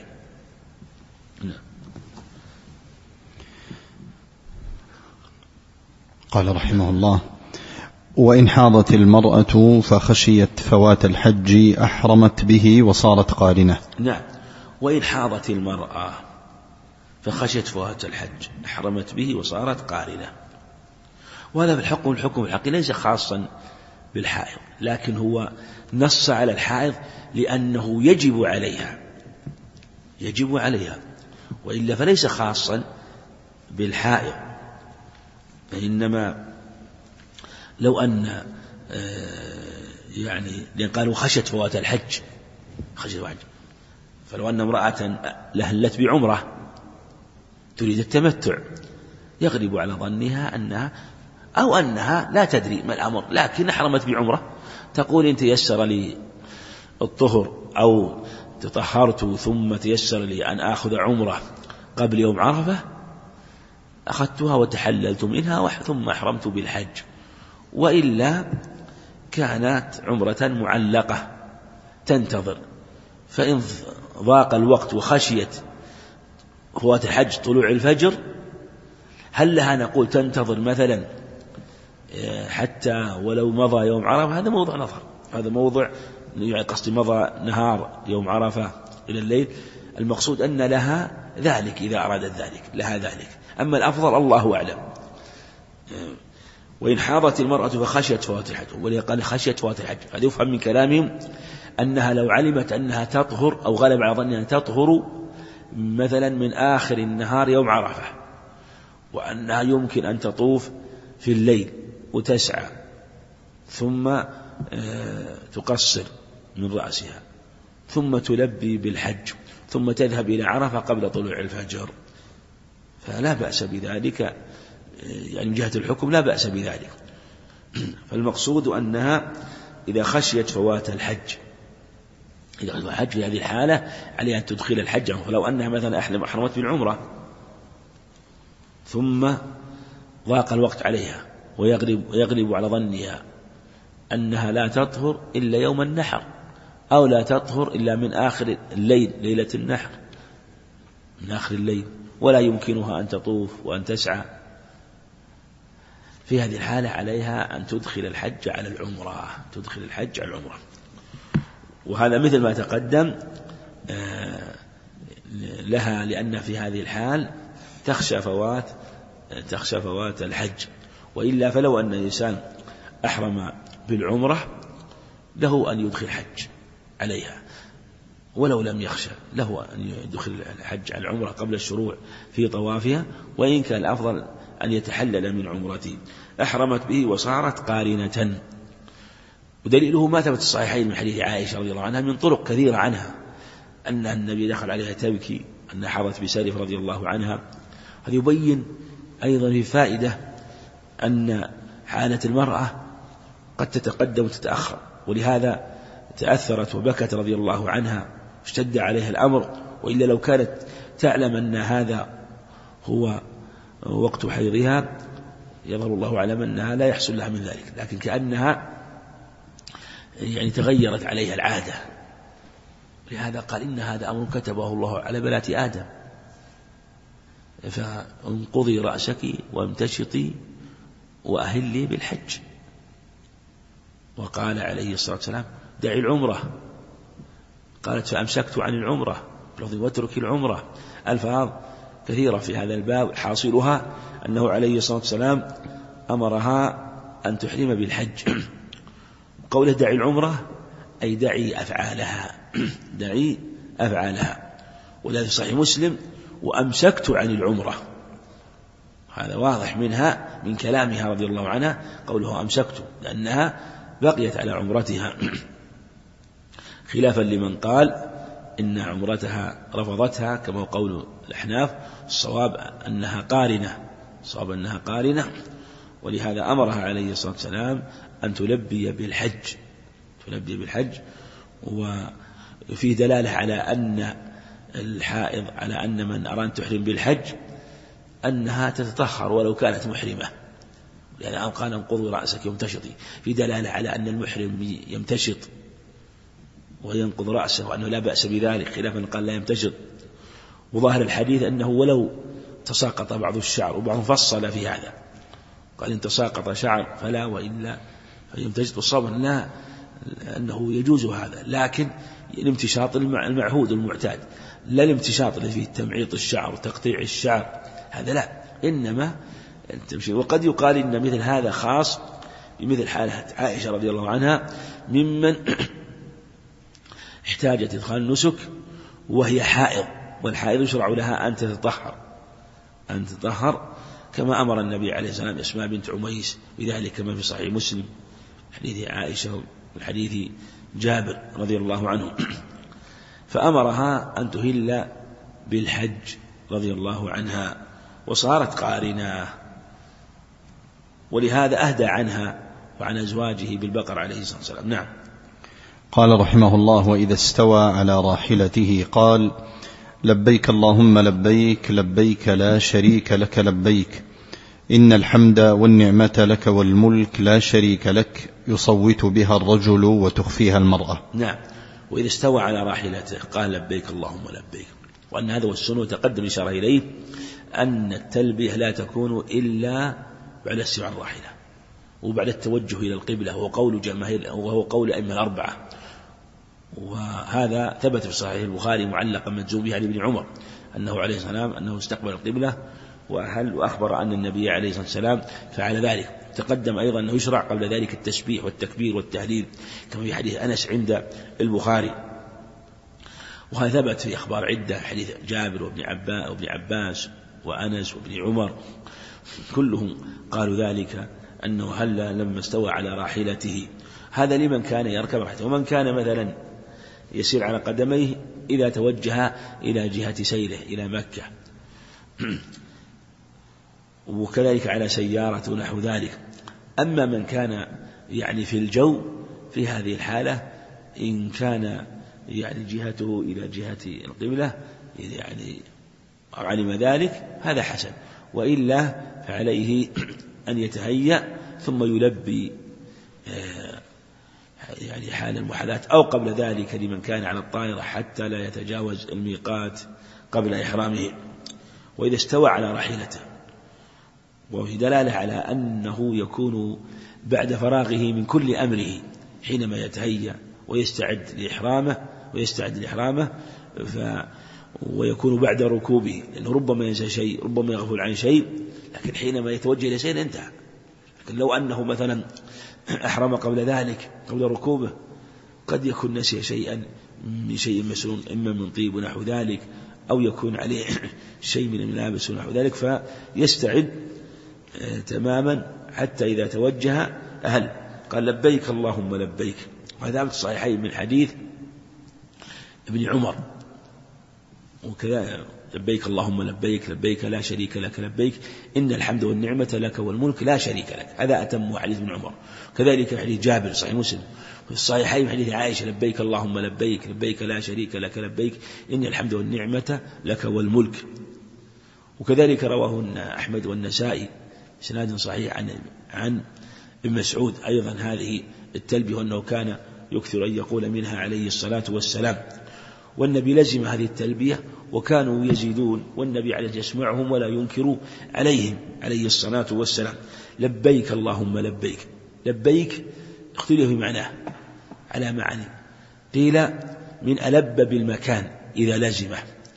قال رحمه الله: وإن حاضت المرأة فخشيت فوات الحج أحرمت به وصارت قارنة. نعم، وإن حاضت المرأة فخشيت فوات الحج أحرمت به وصارت قارنة. وهذا في الحكم الحقيقي ليس خاصا بالحائض، لكن هو نص على الحائض لأنه يجب عليها، وإلا فليس خاصا بالحائض. فإنما لو أن يعني لأن قالوا خشيت فوات الحج، فلو أن امرأة لهلت بعمرة تريد التمتع يغلب على ظنها أنها لا تدري ما الأمر، لكن أحرمت بعمرة، تقول إن تيسر لي الطهر أو تطهرت ثم تيسر لي أن آخذ عمرة قبل يوم عرفة أخذتها وتحللت منها ثم أحرمت بالحج، وإلا كانت عمرة معلقة تنتظر. فإن ضاق الوقت وخشيت فوات الحج طلوع الفجر، هل لها نقول تنتظر مثلا حتى ولو مضى يوم عرفة؟ هذا موضوع نظر، هذا موضوع قصدي مضى نهار يوم عرفة إلى الليل. المقصود أن لها ذلك إذا أرادت ذلك، لها ذلك. أما الأفضل الله أعلم. وإن حاضت المرأة فخشيت فوات الحج، ولقال خشيت فوات الحج، هذا يفهم من كلامهم أنها لو علمت أنها تطهر أو غلب على ظنها أن تطهر مثلا من آخر النهار يوم عرفة، وأنها يمكن أن تطوف في الليل وتسعى ثم تقصر من رأسها ثم تلبي بالحج ثم تذهب إلى عرفة قبل طلوع الفجر، فلا بأس بذلك، يعني من جهة الحكم لا بأس بذلك. فالمقصود أنها إذا خشيت فوات الحج، إذا خشيت الحج في هذه الحالة عليها أن تدخل الحج. فلو أنها مثلا أحرمت بالعمرة ثم ضاق الوقت عليها ويغلب على ظنها أنها لا تطهر إلا يوم النحر أو لا تطهر إلا من آخر الليل ليلة النحر، من آخر الليل، ولا يمكنها أن تطوف وأن تسعى. في هذه الحالة عليها أن تدخل الحج على العمرة، تدخل الحج على العمرة. وهذا مثل ما تقدم لها، لأن في هذه الحال تخشى فوات الحج. وإلا فلو أن الإنسان أحرم بالعمرة له أن يدخل الحج عليها، ولو لم يخشى له أن يدخل الحج على العمرة قبل الشروع في طوافها، وإن كان الأفضل أن يتحلل من عمرته. أحرمت به وصارت قارنة. ودليله ما ثبت الصحيحين من حديث عائشة رضي الله عنها من طرق كثيرة عنها أن النبي دخل عليها تبكي، أن حضت بسرف رضي الله عنها. هذا يبين أيضا في فائدة أن حالة المرأة قد تتقدم وتتأخر، ولهذا تأثرت وبكت رضي الله عنها، اشتد عليها الأمر. وإلا لو كانت تعلم أن هذا هو وقت حيضها يظهر الله أعلم أنها لا يحصل لها من ذلك، لكن كأنها يعني تغيرت عليها العادة. لهذا قال إن هذا أمر كتبه الله على بنات آدم، فانقضي رأسك وامتشطي وأهلي بالحج. وقال عليه الصلاة والسلام دعي العمرة، قالت فأمسكت عن العمرة واترك العمرة. الفاظ كثيرة في هذا الباب، حاصلها أنه عليه الصلاة والسلام أمرها أن تحرم بالحج. قوله دعي العمرة أي دعي أفعالها، دعي أفعالها. ولذلك في صحيح مسلم وأمسكت عن العمرة، هذا واضح منها من كلامها رضي الله عنها قوله أمسكت، لأنها بقيت على عمرتها، خلافا لمن قال إن عمرتها رفضتها كما هو قول الأحناف. الصواب أنها قارنة، ولهذا أمرها عليه الصلاة والسلام أن تلبي بالحج. وفي دلالة على أن الحائض، على أن من أراد أن تحرم بالحج أنها تتطهر ولو كانت محرمة، لأن قال انقضي رأسك وامتشطي، في دلالة على أن المحرم يمتشط وينقض رأسه وأنه لا بأس بذلك، خلافا قال لا يمتشط. وظاهر الحديث أنه ولو تساقط بعض الشعر، وبعضهم فصل في هذا قال إن تساقط شعر فلا، وإلا فيمتشط. الصواب لا، أنه يجوز هذا، لكن الامتشاط المعهود المعتاد، لا الامتشاط الذي فيه تمعيط الشعر وتقطيع الشعر، هذا لا، إنما التمشيط. وقد يقال إن مثل هذا خاص بمثل حالة عائشة رضي الله عنها ممن احتاجت إدخال النسك وهي حائض، والحائض يشرع لها أن تتطهر كما أمر النبي عليه السلام أسماء بنت عميس بذلك، كما في صحيح مسلم حديث عائشة وحديث جابر رضي الله عنه. فأمرها أن تهل بالحج رضي الله عنها، وصارت قارنة، ولهذا أهدى عنها وعن أزواجه بالبقر عليه الصلاة والسلام. نعم. قال رحمه الله: وإذا استوى على راحلته قال: لبيك اللهم لبيك، لبيك لا شريك لك لبيك، إن الحمد والنعمة لك والملك لا شريك لك، يصوت بها الرجل وتخفيها المرأة. نعم. وإذا استوى على راحلته قال لبيك اللهم لبيك. وأن هذا والسنة تقدم إشارة إليه أن التلبية لا تكون إلا بعد استواء الراحلة وبعد التوجه إلى القبلة، وهو قول أئمة الأربعة. وهذا ثبت في صحيح البخاري معلقا مجزوم به عن ابن عمر أنه عليه السلام أنه استقبل القبلة وأخبر أن النبي عليه الصلاة والسلام فعل ذلك. تقدم أيضا أنه يشرع قبل ذلك التسبيح والتكبير والتهليل كما في حديث أنس عند البخاري. وهذا ثبت في أخبار عدة، حديث جابر وابن عباس وأنس وابن عمر، كلهم قالوا ذلك أنه هل لما استوى على راحلته. هذا لمن كان يركب راحلته، ومن كان مثلا يسير على قدميه إذا توجه إلى جهة سيره إلى مكة، وكذلك على سيارة ونحو ذلك. أما من كان يعني في الجو في هذه الحالة، إن كان يعني جهته إلى جهة القبلة يعني علم ذلك هذا حسن، وإلا فعليه أن يتهيأ ثم يلبي يعني حال المحاذاة، أو قبل ذلك لمن كان على الطائرة حتى لا يتجاوز الميقات قبل إحرامه، وإذا استوى على راحلته. وفي دلالة على أنه يكون بعد فراغه من كل أمره حينما يتهيأ ويستعد لإحرامه ويكون بعد ركوبه، لأنه ربما ينسى شيء، ربما يغفل عن شيء، لكن حينما يتوجه إلى شيء انتهى. لكن لو أنه مثلا أحرم قبل ذلك قبل ركوبه قد يكون نسي شيئا من شيء مسنون، إما من طيب ونحو ذلك، أو يكون عليه شيء من الملابس ونحو ذلك، فيستعد تماما حتى إذا توجه أهل قال لبيك اللهم لبيك. وهذا في الصحيحين من حديث ابن عمر، وكذا لبيك اللهم لبيك لبيك لا شريك لك لبيك إن الحمد والنعمة لك والملك لا شريك لك. هذا أتم حديث ابن عمر. كذلك حديث جابر صحيح مسلم في الصحيحين حديث عائشة لبيك اللهم لبيك لبيك لا شريك لك لبيك إن الحمد والنعمة لك والملك. وكذلك رواه أحمد والنسائي بسناد صحيح عن ابن مسعود أيضا هذه التلبية، وأنه كان يكثر أن يقول منها عليه الصلاة والسلام. والنبي لزم هذه التلبية وكانوا يزيدون، والنبي عليه يسمعهم ولا ينكر عليهم عليه الصلاة والسلام. لبيك اللهم لبيك. لبيك اختلف في معناه على معنى، قيل من ألب بالمكان إذا لزمه،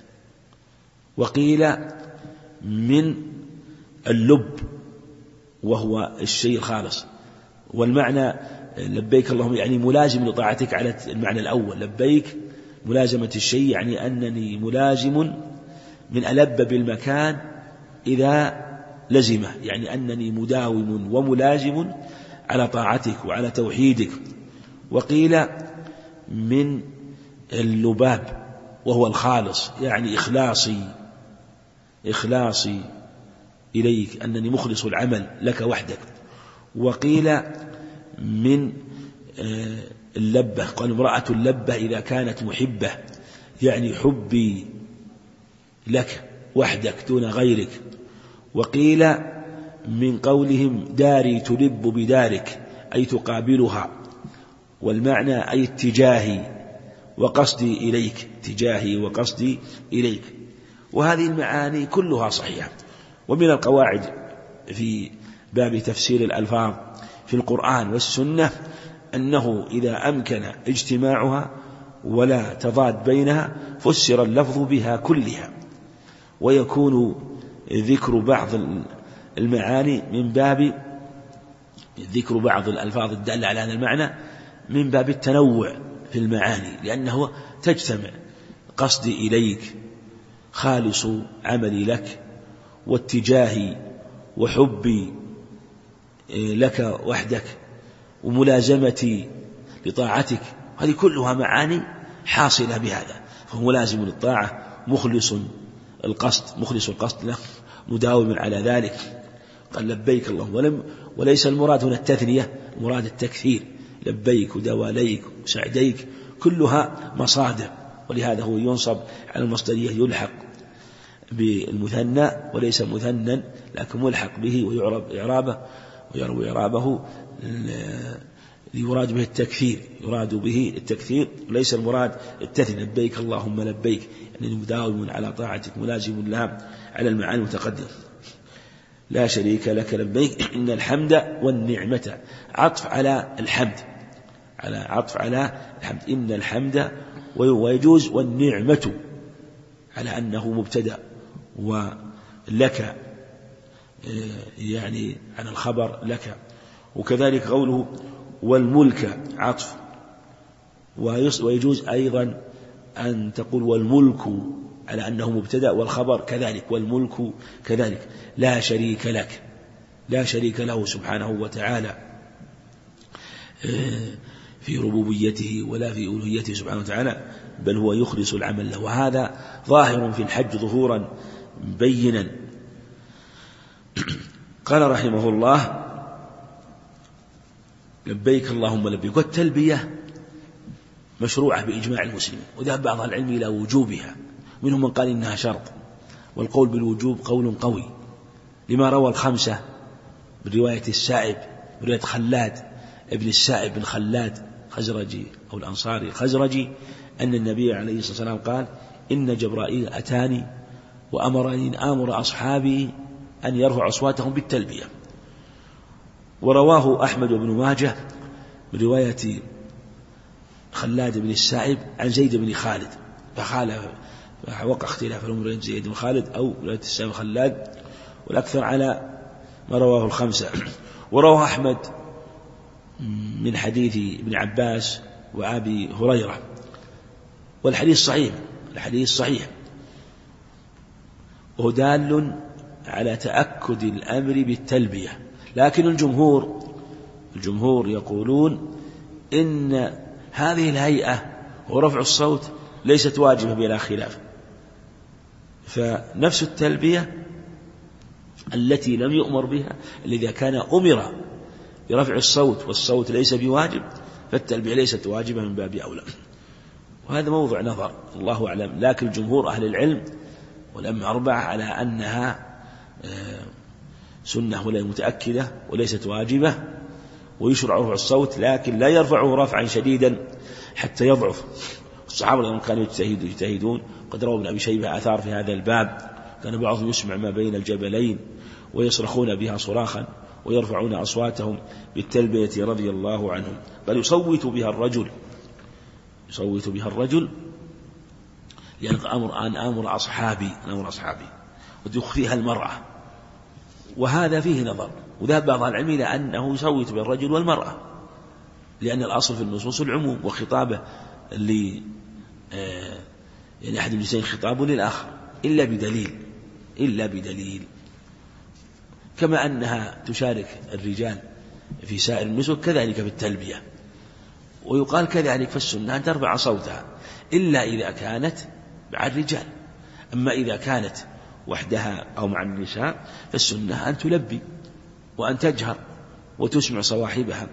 وقيل من اللب وهو الشيء الخالص. والمعنى لبيك اللهم يعني ملازم لطاعتك على المعنى الأول. لبيك ملازمة الشيء يعني أنني ملازم، من ألب بالمكان إذا لزمه يعني أنني مداوم وملازم على طاعتك وعلى توحيدك. وقيل من اللباب وهو الخالص يعني إخلاصي إليك، أنني مخلص العمل لك وحدك. وقيل من اللبة، قال امرأة اللبة إذا كانت محبة يعني حبي لك وحدك دون غيرك. وقيل من قولهم داري تلب بدارك أي تقابلها، والمعنى أي اتجاهي وقصدي إليك، اتجاهي وقصدي إليك. وهذه المعاني كلها صحيحة. ومن القواعد في باب تفسير الألفاظ في القرآن والسنة أنه إذا أمكن اجتماعها ولا تضاد بينها فسر اللفظ بها كلها، ويكون ذكر بعض المعاني من باب ذكر بعض الألفاظ الدالة على هذا المعنى من باب التنوع في المعاني، لأنه تجتمع قصدي إليك، خالص عملي لك، واتجاهي وحبي لك وحدك، وملازمتي لطاعتك. هذه كلها معاني حاصلة بهذا، فهو ملازم للطاعة مخلص القصد له مداوم على ذلك. قال لبيك اللهم، وليس المراد هنا التثنية، المراد التكثير. لبيك ودواليك وسعديك كلها مصادر، ولهذا هو ينصب على المصدرية، يلحق بالمثنى وليس مثنى لكن ملحق به، ويعرب إعرابه يراد به التكثير، يراد به التكثير وليس المراد التثنية. لبيك اللهم لبيك يعني مداوم على طاعتك ملازم لها على المعاني المتقدمة. لا شريك لك لبيك إن الحمد والنعمة، عطف على الحمد، إن الحمد، ويجوز والنعمة على أنه مبتدأ، ولك يعني عن الخبر لك. وكذلك قوله والملك عطف، ويجوز أيضا أن تقول والملك على أنه مبتدأ والخبر كذلك، والملك كذلك. لا شريك لك، لا شريك له سبحانه وتعالى في ربوبيته ولا في ألوهيته سبحانه وتعالى، بل هو يخلص العمل له، وهذا ظاهر في الحج ظهورا بينا. قال رحمه الله لبيك اللهم لبيك. والتلبية مشروعة بإجماع المسلمين، وذهب بعض العلم إلى وجوبها، منهم من قال إنها شرط، والقول بالوجوب قول قوي لما روى الخمسة برواية السائب، برواية خلاد ابن السائب بن خلاد خزرجي أو الأنصاري الخزرجي، أن النبي عليه الصلاة والسلام قال إن جبرائيل أتاني وأمرني أن آمر أصحابي أن يرفعوا أصواتهم بالتلبية. ورواه أحمد بن ماجه برواية خلاد بن السائب عن زيد بن خالد، فوقع اختلاف الأمر بين زيد بن خالد أو رواية السائب خلاد، والأكثر على ما رواه الخمسة. ورواه أحمد من حديث ابن عباس وأبي هريرة، والحديث صحيح، الحديث صحيح، وهو دال على تأكد الأمر بالتلبية. لكن الجمهور يقولون إن هذه الهيئة ورفع الصوت ليست واجبة بلا خلاف، فنفس التلبية التي لم يؤمر بها، إذا كان أمر برفع الصوت والصوت ليس بواجب، فالتلبية ليست واجبة من باب أولى. وهذا موضع نظر، الله أعلم. لكن جمهور أهل العلم والأئمة أربعة على أنها سنة ولا متأكدة وليست واجبة، ويشرع رفع الصوت، لكن لا يرفعه رفعا شديدا حتى يضعف. الصحابة كانوا يجتهدون، قد روى ابن أبي شيبة آثار في هذا الباب، كان بعضهم يسمع ما بين الجبلين ويصرخون بها صراخا ويرفعون أصواتهم بالتلبية رضي الله عنهم، بل يصوت بها الرجل لأن أن أمر أصحابي وتخفيها المرأة، وهذا فيه نظر. وذهب بعض العلم إلى أنه يصوت بالرجل والمرأة، لأن الأصل في النصوص العموم، وخطابه يعني أحد الجنسين خطابه للآخر إلا بدليل، كما أنها تشارك الرجال في سائر النسك كذلك في التلبية. ويقال كذلك في السنة أن ترفع صوتها إلا إذا كانت مع الرجال. أما إذا كانت وحدها أو مع النساء فالسنة أن تلبي وأن تجهر وتسمع صواحبها.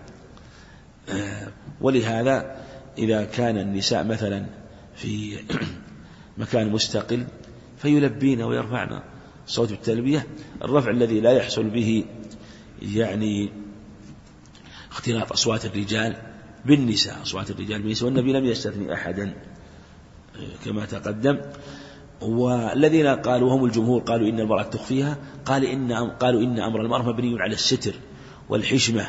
ولهذا إذا كان النساء مثلا في مكان مستقل فيلبين ويرفعن صوت التلبية، الرفع الذي لا يحصل به يعني اختلاط أصوات الرجال بالنساء، والنبي لم يستثني أحدا كما تقدم. والذين قالوا هم الجمهور قالوا إن المرأة تخفيها، قالوا إن أمر المرأة مبني على الستر والحشمة،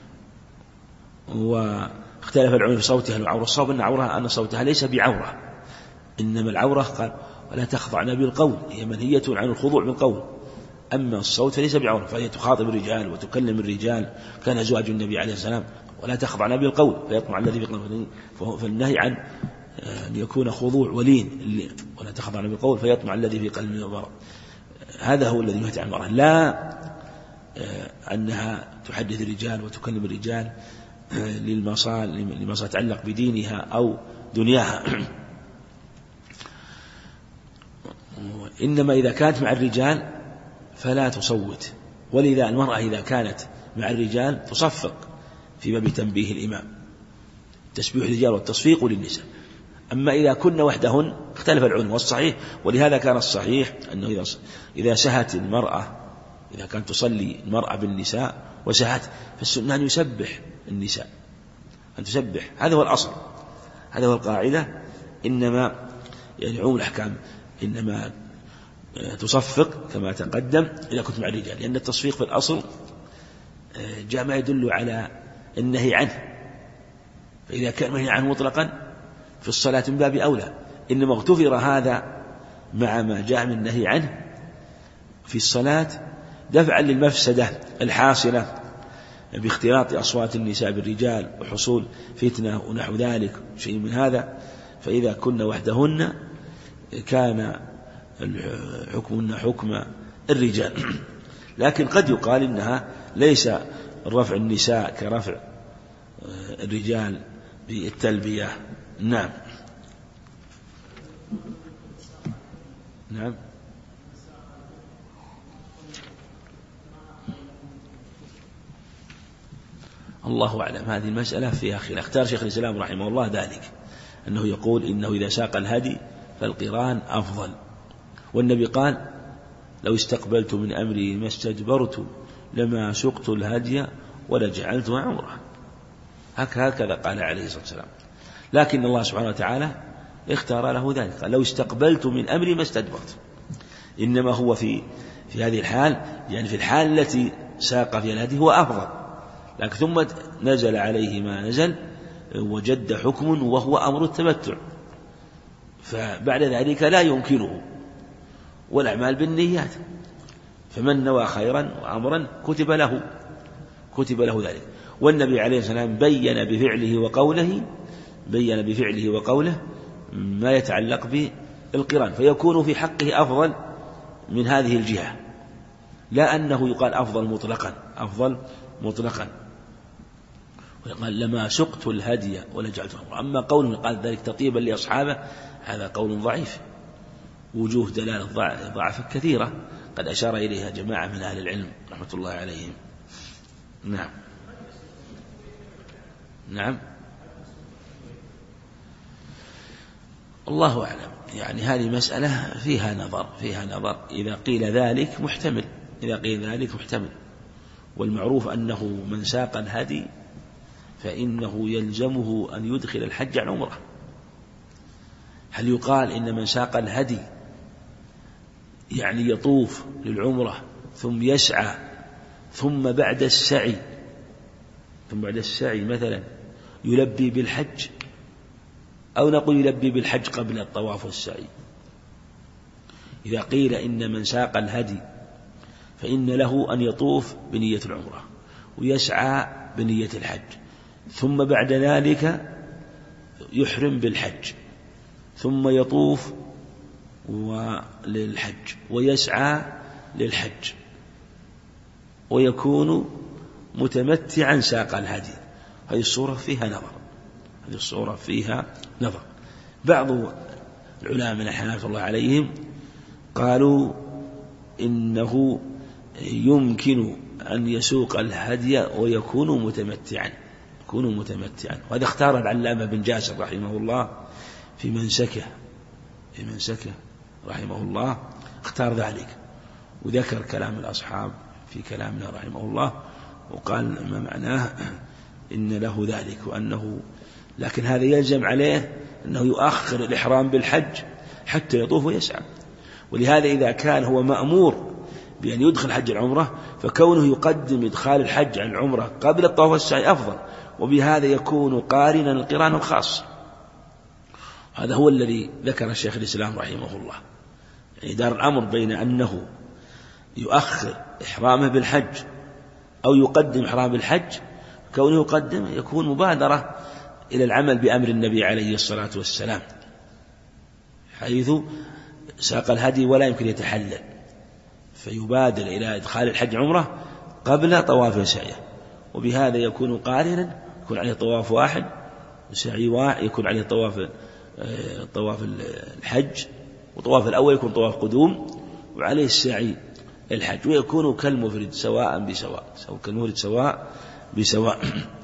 واختلف العلماء في صوتها العورة. الصواب أن صوتها ليس بعورة، إنما العورة قال ولا تخضعن بالقول، هي منهية عن الخضوع بالقول. أما الصوت فليس بعورة، فهي تخاطب الرجال وتكلم الرجال، كان أزواج النبي عليه السلام ولا تخضعن بالقول فيطمع الذي في قلبه، فالنهي عن أن يكون خضوع ولين، ولا تخضعن بالقول فيطمع الذي في قلبه المرأة. هذا هو الذي يهدي عن المرأة، لا أنها تحدث الرجال وتكلم الرجال لما يتعلق بدينها أو دنياها. إنما إذا كانت مع الرجال فلا تصوت، ولذا المرأة إذا كانت مع الرجال تصفق في باب تنبيه الإمام، تسبيح الرجال والتصفيق للنساء. أما إذا كن وحدهن اختلف العلم، والصحيح ولهذا كان الصحيح أنه إذا سهت المرأة، إذا كانت تصلي المرأة بالنساء وسهت، فالسنة أن يسبح النساء، أن تسبح، هذا هو الأصل، هذا هو القاعدة. إنما يعني عموم الأحكام إنما تصفق كما تقدم إذا كنت مع الرجال، لأن التصفيق في الأصل جاء ما يدل على النهي عنه، فإذا كان النهي عنه مطلقا في الصلاة من باب أولى. إنما اغتفر هذا مع ما جاء من النهي عنه في الصلاة دفعا للمفسدة الحاصلة باختلاط أصوات النساء بالرجال وحصول فتنة ونحو ذلك شيء من هذا. فإذا كن وحدهن كان حكمهن حكم الرجال. لكن قد يقال إنها ليس رفع النساء كرفع الرجال بالتلبية. نعم. الله أعلم، هذه المسألة فيها خلاف. اختار شيخ الإسلام رحمه الله ذلك، أنه يقول إنه إذا ساق الهدي فالقران أفضل، والنبي قال لو استقبلت من أمري ما استدبرت لما سقت الهدي ولجعلتها عمره، هكذا قال عليه الصلاة والسلام. لكن الله سبحانه وتعالى اختار له ذلك، قال لو استقبلت من أمري ما استدبرت. إنما هو في هذه الحال، يعني في الحال التي ساق فيها الهدي هو أفضل، لكن ثم نزل عليه ما نزل وجد حكم وهو أمر التمتع، فبعد ذلك لا يمكنه، والأعمال بالنيات، فمن نوى خيرا وأمرا كتب له ذلك. والنبي عليه الصلاة والسلام بين بفعله وقوله ما يتعلق بالقران، فيكون في حقه أفضل من هذه الجهة، لا أنه يقال أفضل مطلقا ويقال لما سقت الهدي ولجعلته أمرا. أما قوله قال ذلك تطيبا لأصحابه هذا قول ضعيف، وجوه دلالة ضعف كثيرة قد أشار إليها جماعة من أهل العلم رحمة الله عليهم. نعم الله أعلم، يعني هذه مسألة فيها نظر. إذا قيل ذلك محتمل، والمعروف أنه من ساق الهدي فإنه يلزمه أن يدخل الحج عن عمره. هل يقال إن من ساق الهدي يعني يطوف للعمرة ثم يسعى ثم بعد السعي مثلا يلبي بالحج، أو نقول يلبي بالحج قبل الطواف والسعي؟ إذا قيل إن من ساق الهدي فإن له أن يطوف بنية العمرة ويسعى بنية الحج، ثم بعد ذلك يحرم بالحج، ثم يطوف للحج ويسعى للحج، ويكون متمتعا ساق الهدي. هذه الصورة فيها نظر. بعض العلماء من الحنابلة الله عليهم قالوا إنه يمكن أن يسوق الهدي ويكون متمتعا، وهذا اختار العلامة بن جاسر رحمه الله في منسكه رحمه الله، اختار ذلك وذكر كلام الأصحاب في كلامنا رحمه الله، وقال ما معناه إن له ذلك، وأنه لكن هذا يلزم عليه أنه يؤخر الإحرام بالحج حتى يطوف ويسعى. ولهذا إذا كان هو مأمور بأن يدخل حج العمرة، فكونه يقدم إدخال الحج عن العمرة قبل الطواف والسعي أفضل، وبهذا يكون قارنا القران الخاص. هذا هو الذي ذكر الشيخ الإسلام رحمه الله، يعني دار الأمر بين أنه يؤخر إحرامه بالحج أو يقدم إحرام بالحج، كونه يقدم يكون مبادرة إلى العمل بأمر النبي عليه الصلاة والسلام، حيث ساق الهدي ولا يمكن يتحلل، فيبادر إلى إدخال الحج عمره قبل طواف وسعيه، وبهذا يكون قارنا، يكون عليه طواف واحد وسعي واحد، يكون عليه طواف الحج، وطواف الأول يكون طواف قدوم، وعليه السعي الحج، ويكون كالمفرد سواء بسواء.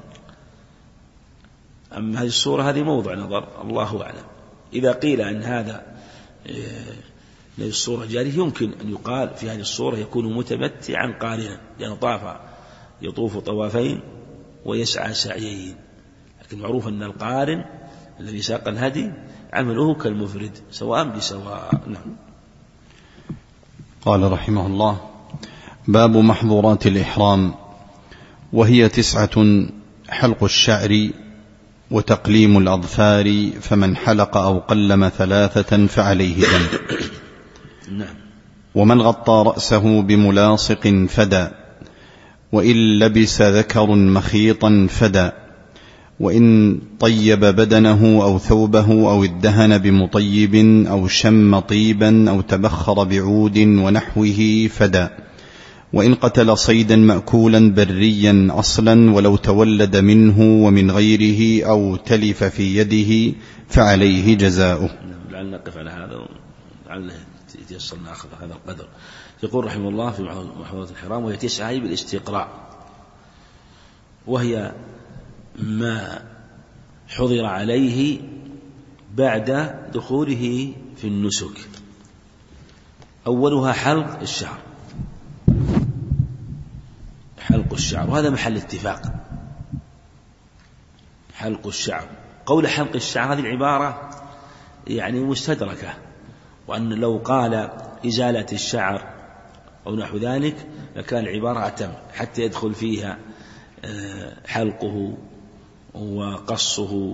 أما هذه الصورة هذه موضع نظر، الله أعلم. إذا قيل أن هذا الصورة جارية، يمكن أن يقال في هذه الصورة يكون متمتعا قارنا، لأنه يطوف طوافين ويسعى سعيين، لكن معروف أن القارن الذي ساق الهدي عمله كالمفرد سواء بسواء. نعم. قال رحمه الله: باب محظورات الإحرام، وهي 9: حلق الشعر وتقليم الأظفار، فمن حلق أو قلم 3 فعليه دم. ومن غطى رأسه بملاصق فدى، وإن لبس ذكر مخيطا فدى، وإن طيب بدنه أو ثوبه أو ادهن بمطيب أو شم طيبا أو تبخر بعود ونحوه فدى، وإن قتل صيدا مأكولا بريا أصلا ولو تولد منه ومن غيره أو تلف في يده فعليه جزاؤه. لعل نقف على هذا ولعل يتيسر نأخذ هذا القدر. يقول رحمه الله في محظورات الإحرام، وهي 9 بالاستقراء، وهي ما حضر عليه بعد دخوله في النسك. أولها حلق الشعر، وهذا محل اتفاق. حلق الشعر، قول حلق الشعر هذه العبارة يعني مستدركة، وأن لو قال إزالة الشعر أو نحو ذلك لكان العبارة أتم، حتى يدخل فيها حلقه وقصه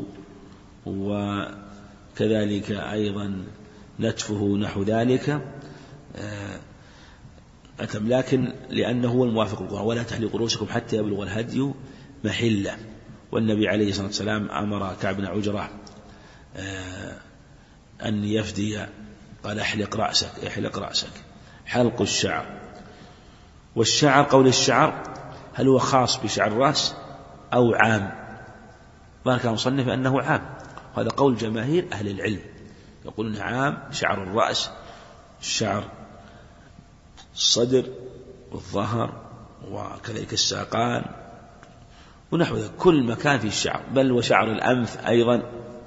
وكذلك أيضا نتفه نحو ذلك أتم. لكن لأنه هو الموافق للقرآن: ولا تحلقوا رؤوسكم حتى يبلغ الهدي محله. والنبي عليه الصلاة والسلام أمر كعب بن عجرة أن يفدي، قال: احلق رأسك. حلق الشعر. والشعر، قول الشعر هل هو خاص بشعر الرأس أو عام؟ ذلك المصنف أنه عام، هذا قول جماهير أهل العلم، يقولون عام شعر الرأس، شعر الصدر والظهر وكذلك الساقان ونحو ذلك، كل مكان فيه الشعر، بل وشعر الأنف أيضا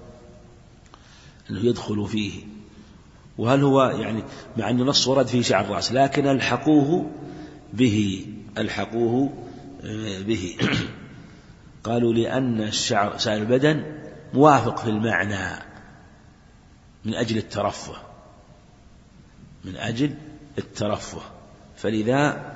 أنه يدخل فيه. وهل هو يعني مع أن النص ورد فيه شعر الرأس، لكن ألحقوه به قالوا لأن الشعر سائر البدن موافق في المعنى من أجل الترفه، فلذا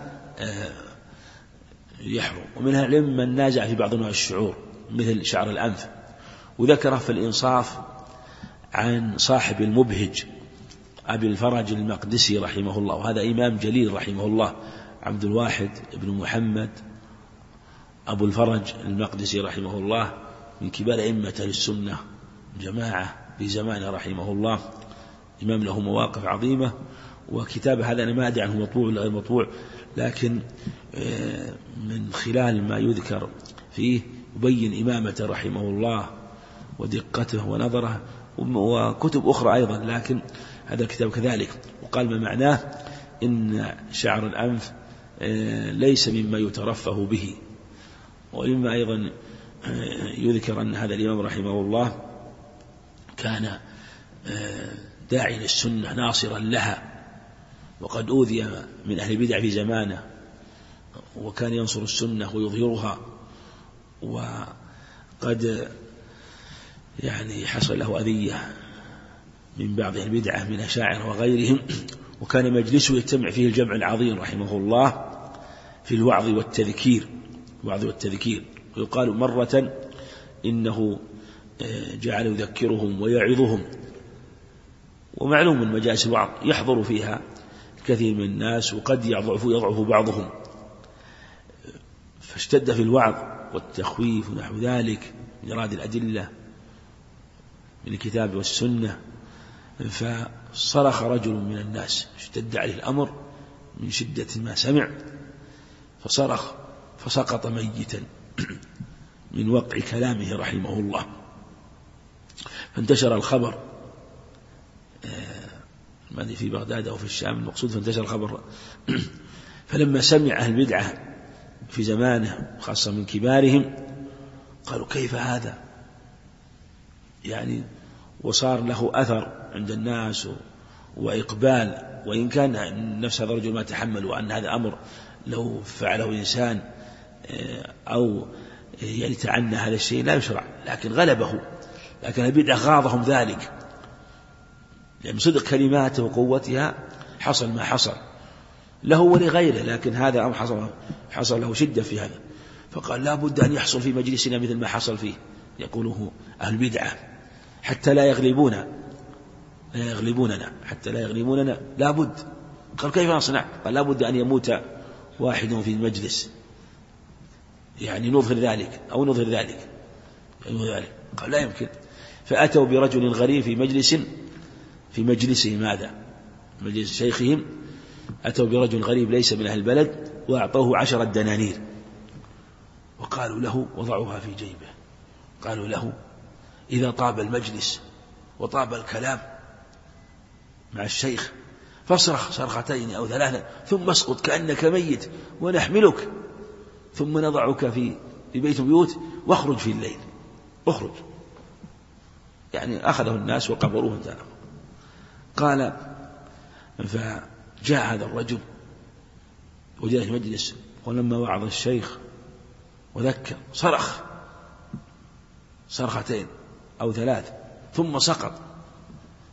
يحرم. ومنها العلم من نازع في بعض أنواع الشعور مثل شعر الأنف. وذكره في الإنصاف عن صاحب المبهج أبي الفرج المقدسي رحمه الله، وهذا إمام جليل رحمه الله، عبد الواحد بن محمد أبو الفرج المقدسي رحمه الله، من كبار أئمة السنة جماعة في زمانه رحمه الله، إمام له مواقف عظيمة. وكتاب هذا أنا ما أدري عنه مطبوع ولا غير مطبوع، لكن من خلال ما يذكر فيه يبين إمامته رحمه الله ودقته ونظره، وكتب أخرى أيضا، لكن هذا الكتاب كذلك. وقال ما معناه إن شعر الأنف ليس مما يترفه به. ومما أيضا يذكر أن هذا الإمام رحمه الله كان داعي للسنة ناصرا لها، وقد أوذي من أهل البدع في زمانه، وكان ينصر السنة ويظهرها، وقد يعني حصل له أذية من بعض البدعة من أشاعرة وغيرهم. وكان مجلسه يجتمع فيه الجمع العظيم رحمه الله في الوعظ والتذكير. ويقال مرة إنه جعل يذكرهم ويعظهم. ومعلوم من مجالس الوعظ يحضر فيها كثير من الناس، وقد يضعف بعضهم، فاشتد في الوعظ والتخويف ونحو ذلك من إراد الأدلة من الكتاب والسنة. فصرخ رجل من الناس، اشتد عليه الأمر من شدة ما سمع، فصرخ فسقط ميتا من وقع كلامه رحمه الله. فانتشر الخبر في بغداد أو في الشام المقصود، فانتشر الخبر. فلما سمع أهل البدعة في زمانه خاصة من كبارهم قالوا: كيف هذا؟ يعني وصار له أثر عند الناس وإقبال، وإن كان نفس هذا الرجل ما تحمل، وأن هذا أمر لو فعله إنسان أو يعني تعنى هذا الشيء لا يشرع، لكن غلبه. لكن البدعة غاضهم ذلك، يعني صدق كلماته وقوتها حصل ما حصل له ولغيره، لكن هذا أمر حصل له شدة في هذا. فقال: لا بد أن يحصل في مجلسنا مثل ما حصل فيه، يقوله أهل البدعة، حتى لا يغلبوننا لا بد. قال: كيف نصنع؟ قال: لا بد أن يموت واحد في المجلس، يعني نظهر ذلك. قال: لا يمكن. فأتوا برجل غريب في مجلسهم هذا، مجلس شيخهم، أتوا برجل غريب ليس من أهل البلد، وأعطوه 10 دنانير، وقالوا له، وضعوها في جيبه، قالوا له: إذا طاب المجلس وطاب الكلام مع الشيخ فاصرخ صرختين أو 3، ثم اسقط كأنك ميت، ونحملك ثم نضعك في بيت بيوت، واخرج في الليل، اخرج. يعني أخذه الناس وقبروه انتهى. قال: فجاء هذا الرجل وجاء المجلس، ولما وعظ الشيخ وذكر صرخ 2 أو 3 ثم سقط،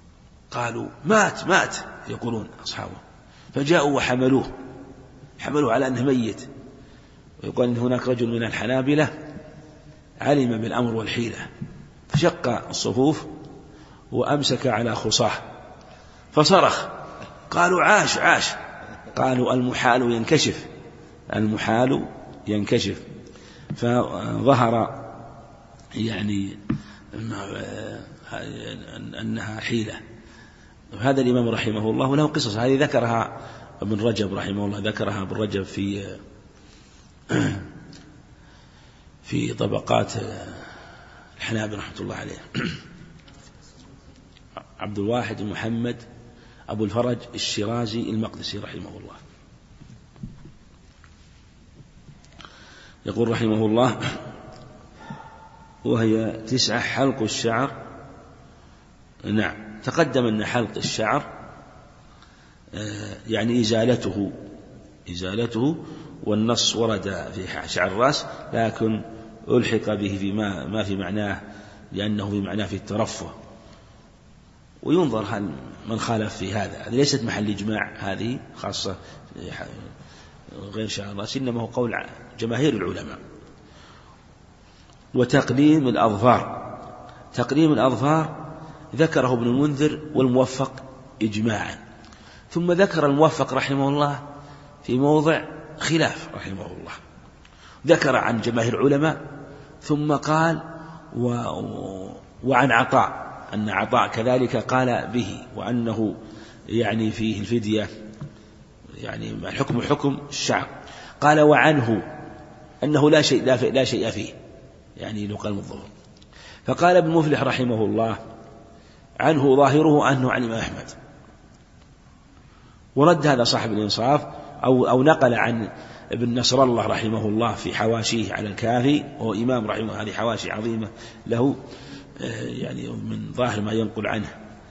قالوا مات يقولون أصحابه، فجاءوا وحملوه على أنه ميت. ويقول إن هناك رجل من الحنابلة علم بالأمر والحيلة فشق الصفوف وأمسك على خصاه فصرخ، قالوا عاش. قالوا المحال ينكشف. فظهر يعني أنها حيلة. هذا الإمام رحمه الله له قصص، هذه ذكرها ابن رجب رحمه الله، ذكرها ابن رجب في طبقات الحنابلة رحمة الله عليه. عبد الواحد محمد أبو الفرج الشيرازي المقدسي رحمه الله يقول رحمه الله: وهي 9 حلق الشعر. نعم، تقدم أن حلق الشعر يعني إزالته، والنص ورد في شعر الرأس، لكن ألحق به ما في معناه، لأنه في معناه في الترفه. وينظر هل من خالف في هذه ليست محل إجماع، هذه خاصة غير شعر الرأس، إنما هو قول جماهير العلماء. وتقليم الأظفار ذكره ابن المنذر والموفق إجماعا، ثم ذكر الموفق رحمه الله في موضع خلاف رحمه الله، ذكر عن جماهير العلماء ثم قال وعن عطاء أن عطاء كذلك قال به، وأنه يعني فيه الفدية، يعني الحكم حكم الشعر. قال وعنه أنه لا شيء فيه، يعني لو قال الظهر. فقال ابن مفلح رحمه الله: عنه ظاهره أنه عن الإمام أحمد. ورد هذا صاحب الإنصاف أو نقل عن ابن نصر الله رحمه الله في حواشيه على الكافي، وهو إمام رحمه الله، هذه حواشي عظيمة له، يعني من ظاهر ما ينقل عنه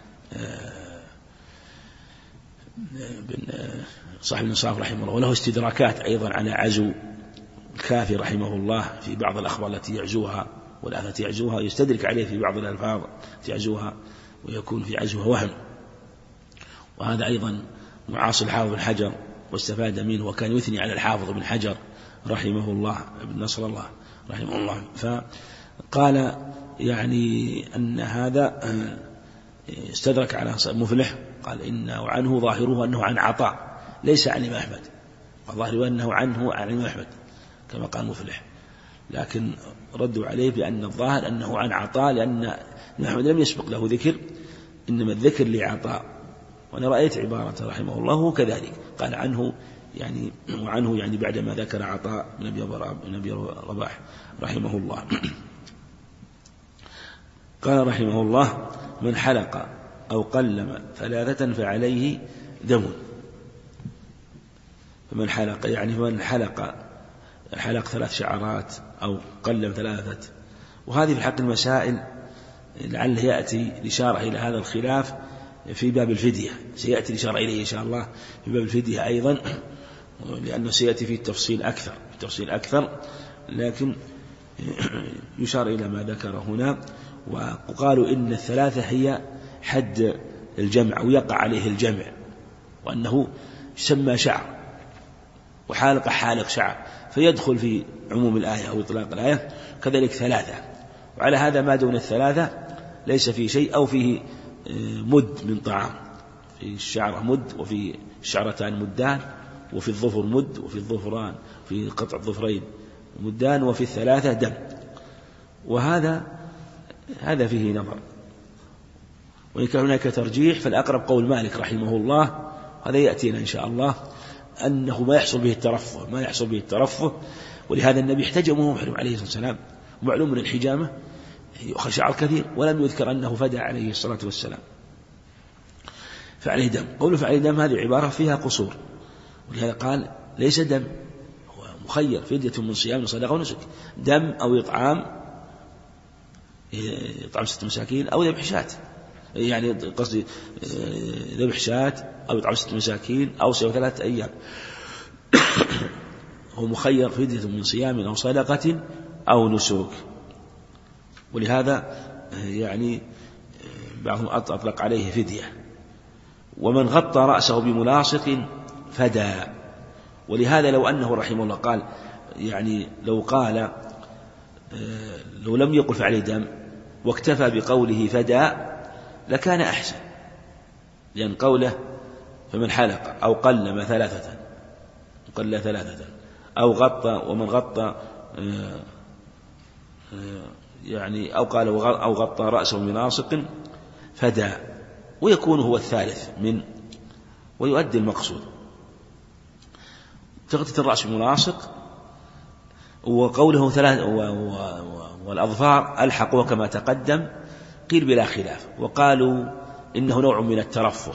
صاحب الإنصاف رحمه الله. وله استدراكات أيضا على عزو الكافي رحمه الله في بعض الأخبار التي يعزوها والآثات يعزوها، يستدرك عليه في بعض الألفاظ يعزوها ويكون في عزوها وهم. وهذا أيضا معاصر الحافظ بن حجر واستفاد منه، وكان يثني على الحافظ بن حجر رحمه الله ابن نصر الله رحمه الله. فقال يعني أن هذا استدرك على مفلح، قال إنه عنه ظاهره أنه عن عطاء ليس عن الإمام أحمد، وظاهره أنه عنه عن الإمام أحمد كما قال مفلح، لكن ردوا عليه بأن الظاهر أنه عن عطاء، لأن الإمام أحمد لم يسبق له ذكر، إنما الذكر لعطاء. وأنا رأيت عبارة رحمه الله كذلك، قال عنه يعني وعنه يعني بعدما ذكر عطاء بن أبي رباح رحمه الله. قال رحمه الله: من حلق أو قلم 3 فعليه دم. فمن حلق يعني من حلق 3 شعرات أو قلم 3، وهذه في حق المسائل لعله يأتي الإشارة إلى هذا الخلاف في باب الفدية، سيأتي الإشارة إليه إن شاء الله في باب الفدية أيضا، لأنه سيأتي فيه التفصيل أكثر، لكن يشار إلى ما ذكر هنا. وقالوا إن 3 هي حد الجمع ويقع عليه الجمع، وأنه يسمى شعر، وحالق حالق شعر، فيدخل في عموم الآية أو إطلاق الآية. كذلك 3، وعلى هذا ما دون 3 ليس فيه شيء، أو فيه مد من طعام، في الشعرة مد، وفي الشعرتان مدان، وفي الظفر مد، وفي الظفران في قطع الظفرين مدان، وفي 3 دم. وهذا فيه نظر، وإن كان هناك ترجيح فالأقرب قول مالك رحمه الله، هذا يأتينا إن شاء الله، أنه ما يحصل به الترفه. ولهذا النبي احتجم وهو محرم عليه الصلاة والسلام، معلوم من الحجامة يؤخذ شعر كثير، ولم يذكر أنه فدى عليه الصلاة والسلام. فعليه دم، قوله فعليه دم هذه عبارة فيها قصور، ولهذا قال ليس دم، هو مخير، فدية من صيام صدقة ونسك، دم أو إطعام 6 مساكين أو ذبح شاة، يعني قصدي ذبح شاة أو إطعام 6 مساكين أو صيام 3 أيام. هو مخير فدية من صيام أو صدقة أو نسك. ولهذا يعني بعضهم أطلق عليه فدية، ومن غطى رأسه بملاصق فدى. ولهذا لو أنه رحمه الله قال يعني لو قال لو لم يقل فعليه دم واكتفى بقوله فدى لكان أحسن، لأن قوله فمن حلق أو قلم ثلاثة أو غطى ومن غطى يعني أو قال أو غطى رأسه بملاصق فدى، ويكون هو الثالث من ويؤدي المقصود. تغطية الرأس بملاصق وقوله ثلاث والأظفار ألحقوا كما تقدم قيل بلا خلاف، وقالوا إنه نوع من الترفه،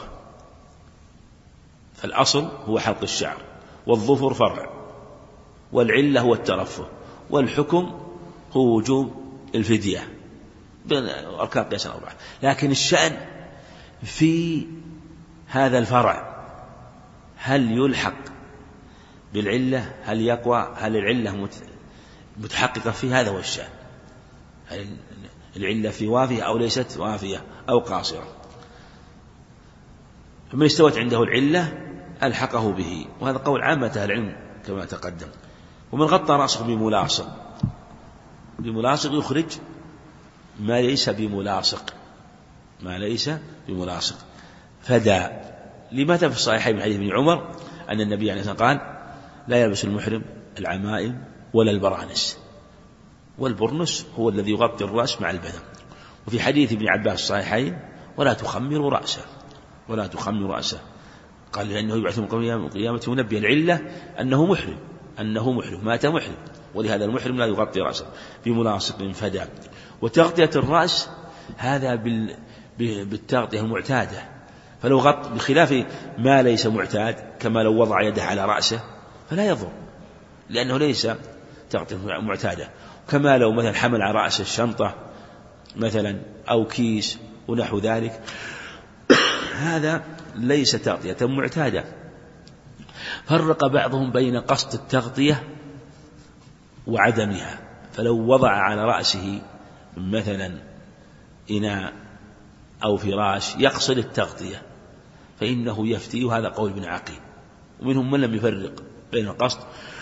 فالأصل هو حلق الشعر والظفر فرع، والعلة هو الترفه، والحكم هو وجوب الفدية بين أركان قياس الأربعة. لكن الشأن في هذا الفرع هل يلحق بالعلة، هل يقوى، هل العلة متحققة في هذا هو الشأن، هل العلة في وافية أو ليست وافية أو قاصرة. فمن استوت عنده العلة ألحقه به، وهذا قول عامة أهل العلم كما تقدم. ومن غطى رأسه بملاصق يخرج ما ليس بملاصق فدى. لماذا في الصحيحين من حديث ابن عمر أن النبي عليه الصلاة والسلام قال لا يلبس المحرم العمائم ولا البرانس، والبرنس هو الذي يغطي الرأس مع البدن. وفي حديث ابن عباس الصحيحين ولا تخمر رأسه قال لأنه يبعث يوم القيامة منبيا العلة أنه محرم مات محرم، ولهذا المحرم لا يغطي رأسه بملاصق فدى. وتغطية الرأس هذا بالتغطية المعتادة، فلو غط بخلاف ما ليس معتاد كما لو وضع يده على رأسه فلا يضر لأنه ليس تغطية معتادة، كما لو مثلا حمل على رأسه الشنطة مثلا أو كيس ونحو ذلك، هذا ليس تغطية معتادة. فرق بعضهم بين قصد التغطية وعدمها، فلو وضع على رأسه مثلا إناء أو فراش يقصد التغطية فإنه يفتي، وهذا قول ابن عقيل. ومنهم من لم يفرق بين القصد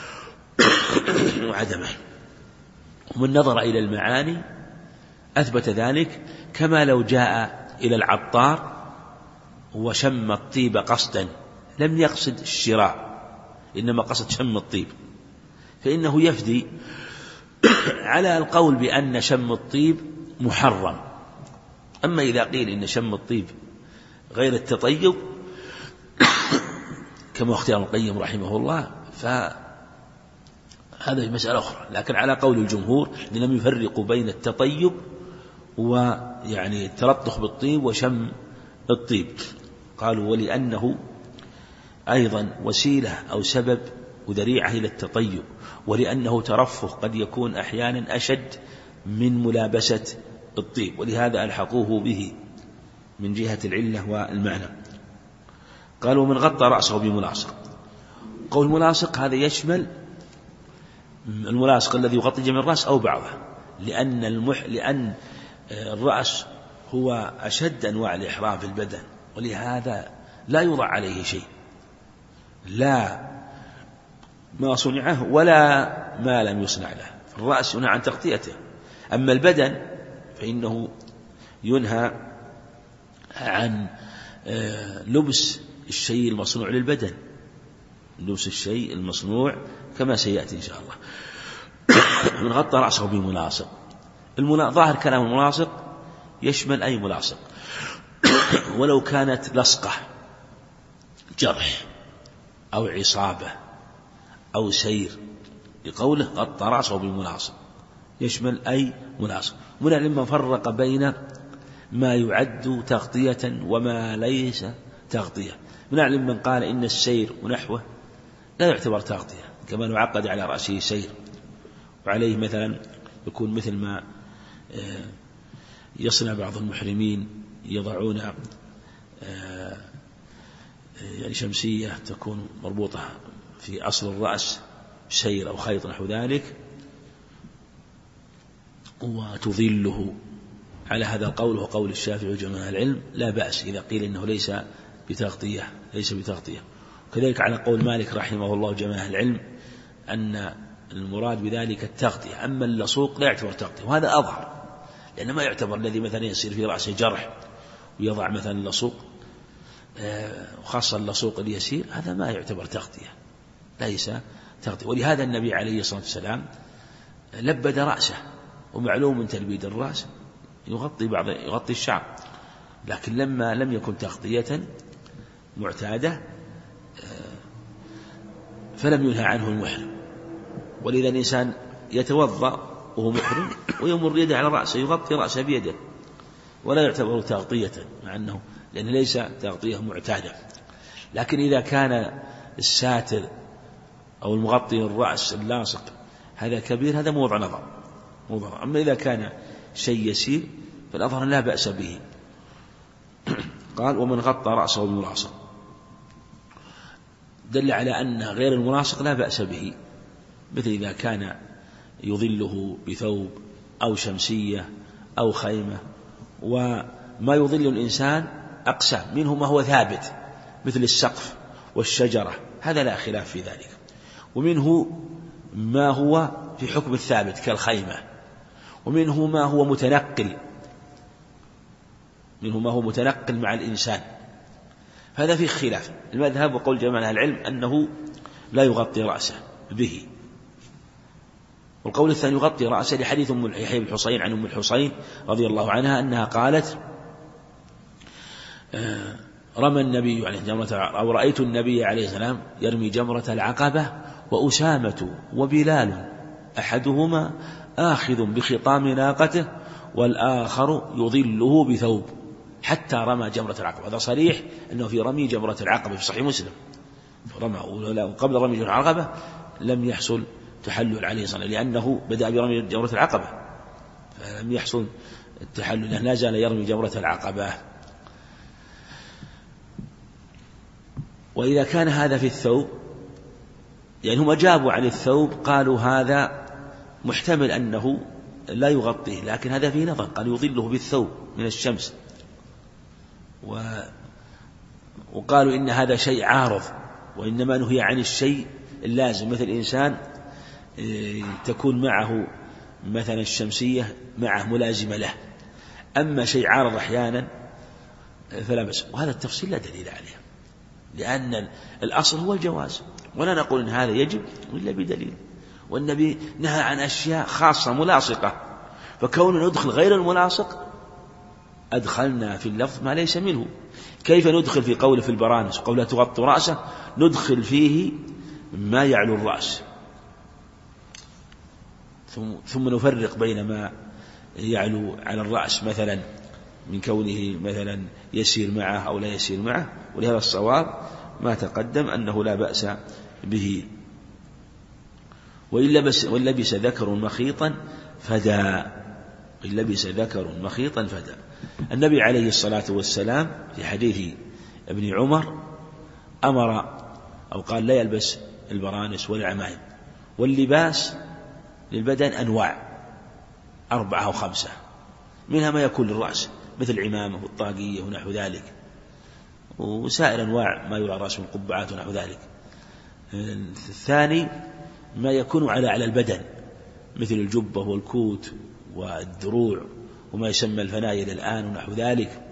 وعدمه، ومن نظر إلى المعاني أثبت ذلك، كما لو جاء إلى العطار وشم الطيب قصدا لم يقصد الشراء إنما قصد شم الطيب فإنه يفدي على القول بأن شم الطيب محرم. أما إذا قيل إن شم الطيب غير التطيب كما اختار ابن القيم رحمه الله فهذا مسألة أخرى، لكن على قول الجمهور لم يفرقوا بين التطيب ويعني التلطخ بالطيب وشم الطيب. قالوا ولأنه أيضا وسيلة أو سبب وذريعة إلى التطيب، ولأنه ترفه قد يكون أحيانا أشد من ملابسة الطيب، ولهذا ألحقوه به من جهة العلة والمعنى. قالوا من غطى رأسه بملاصق. قول ملاصق هذا يشمل الملاصق الذي يغطي جميع الرأس أو بعضه، لأن الرأس هو أشد أنواع الإحرام في البدن، ولهذا لا يوضع عليه شيء، لا ما صنعه ولا ما لم يصنع له. الرأس ينهى عن تغطيته، أما البدن فإنه ينهى عن لبس الشيء المصنوع للبدن، لبس الشيء المصنوع كما سيأتي إن شاء الله. من غطى رأسه بملاصق. ظاهر كلام الملاصق يشمل أي ملاصق ولو كانت لصقة جرح أو عصابة أو سير، لقوله غطى رأسه بملاصق يشمل أي ملاصق. من لما فرق بين ما يعد تغطية وما ليس تغطية. من من قال إن السير ونحوه لا يعتبر تغطية، كما لو عقد على رأسه سير وعليه مثلا يكون مثل ما يصنع بعض المحرمين، يضعون يعني شمسية تكون مربوطة في أصل الرأس سير أو خيط نحو ذلك وتظله. على هذا القول وقول الشافعي وجماهير العلم لا بأس إذا قيل إنه ليس بتغطية، ليس بتغطية. كذلك على قول مالك رحمه الله جماعة العلم أن المراد بذلك التغطية، أما اللصوق لا يعتبر تغطية، وهذا أظهر، لأن ما يعتبر الذي مثلا يصير في رأسه جرح ويضع مثلا اللصوق، وخاصة اللصوق اليسير، هذا ما يعتبر تغطية، ليس تغطية. ولهذا النبي عليه الصلاة والسلام لبد رأسه، ومعلوم من تلبيد الرأس يغطي الشعر، لكن لما لم يكن تغطية معتادة فلم ينهى عنه المحرم. ولذا الإنسان يتوضأ وهو محرم ويمر يده على رأسه، يغطي رأسه بيده، ولا يعتبر تغطية، مع أنه لأن ليس تغطية معتادة. لكن إذا كان الساتر أو المغطي الرأس اللاصق هذا كبير، هذا موضع نظر. أما إذا كان شيء يسير فالأظهر لا بأس به. قال ومن غطى رأسه بالملاصق، دل على أن غير الملاصق لا بأس به، مثل إذا كان يظله بثوب أو شمسية أو خيمة. وما يظل الإنسان أقسام، منه ما هو ثابت مثل السقف والشجرة، هذا لا خلاف في ذلك، ومنه ما هو في حكم الثابت كالخيمة، ومنه ما هو متنقل، منه ما هو متنقل مع الإنسان، هذا فيه خلاف. المذهب وقول جماعة العلم أنه لا يغطي رأسه به. والقول الثاني يغطي رأسه لحديث أم الحصين عن أم الحصين رضي الله عنها أنها قالت رمى النبي عليه جمرة، أو رأيت النبي عليه السلام يرمي جمرة العقبة وأسامة وبلال أحدهما آخذ بخطام ناقته والآخر يظله بثوب حتى رمى جمرة العقبة. هذا صريح أنه في رمي جمرة العقبة في صحيح مسلم، رمى وقبل رمي جمرة العقبة لم يحصل تحلل عليه الصلاة والسلام، لأنه بدأ برمي جمرة العقبة فلم يحصل التحلل، لأنه لا زال يرمي جمرة العقبة. وإذا كان هذا في الثوب، يعني هم جابوا عن الثوب قالوا هذا محتمل أنه لا يغطيه، لكن هذا فيه نظر، قال يظله بالثوب من الشمس، وقالوا إن هذا شيء عارض، وإنما نهي عن الشيء اللازم، مثل إنسان تكون معه مثلا الشمسية معه ملازمة له، أما شيء عارض أحيانا فلا بأس. وهذا التفصيل لا دليل عليه، لأن الأصل هو الجواز، ولا نقول إن هذا يجب إلا بدليل. والنبي نهى عن أشياء خاصة ملاصقة، فكون ندخل غير الملاصق أدخلنا في اللفظ ما ليس منه. كيف ندخل في قوله في البرانس قوله تغطي رأسه، ندخل فيه ما يعلو الرأس، ثم نفرق بين ما يعلو على الرأس مثلا من كونه مثلا يسير معه أو لا يسير معه. ولهذا الصواب ما تقدم أنه لا بأس به. وإن لبس ذكر مخيطا فدى، إن لبس ذكر مخيطا فدى. النبي عليه الصلاة والسلام في حديث ابن عمر أمر أو قال لا يلبس البرانس والعمائم. واللباس للبدن أنواع 4 أو 5، منها ما يكون للرأس مثل العمامة والطاقية ونحو ذلك، وسائر أنواع ما يرى رأس من قبعات ونحو ذلك. الثاني ما يكون على البدن مثل الجبة والكوت والدروع وما يسمى الفنايل الآن ونحو ذلك.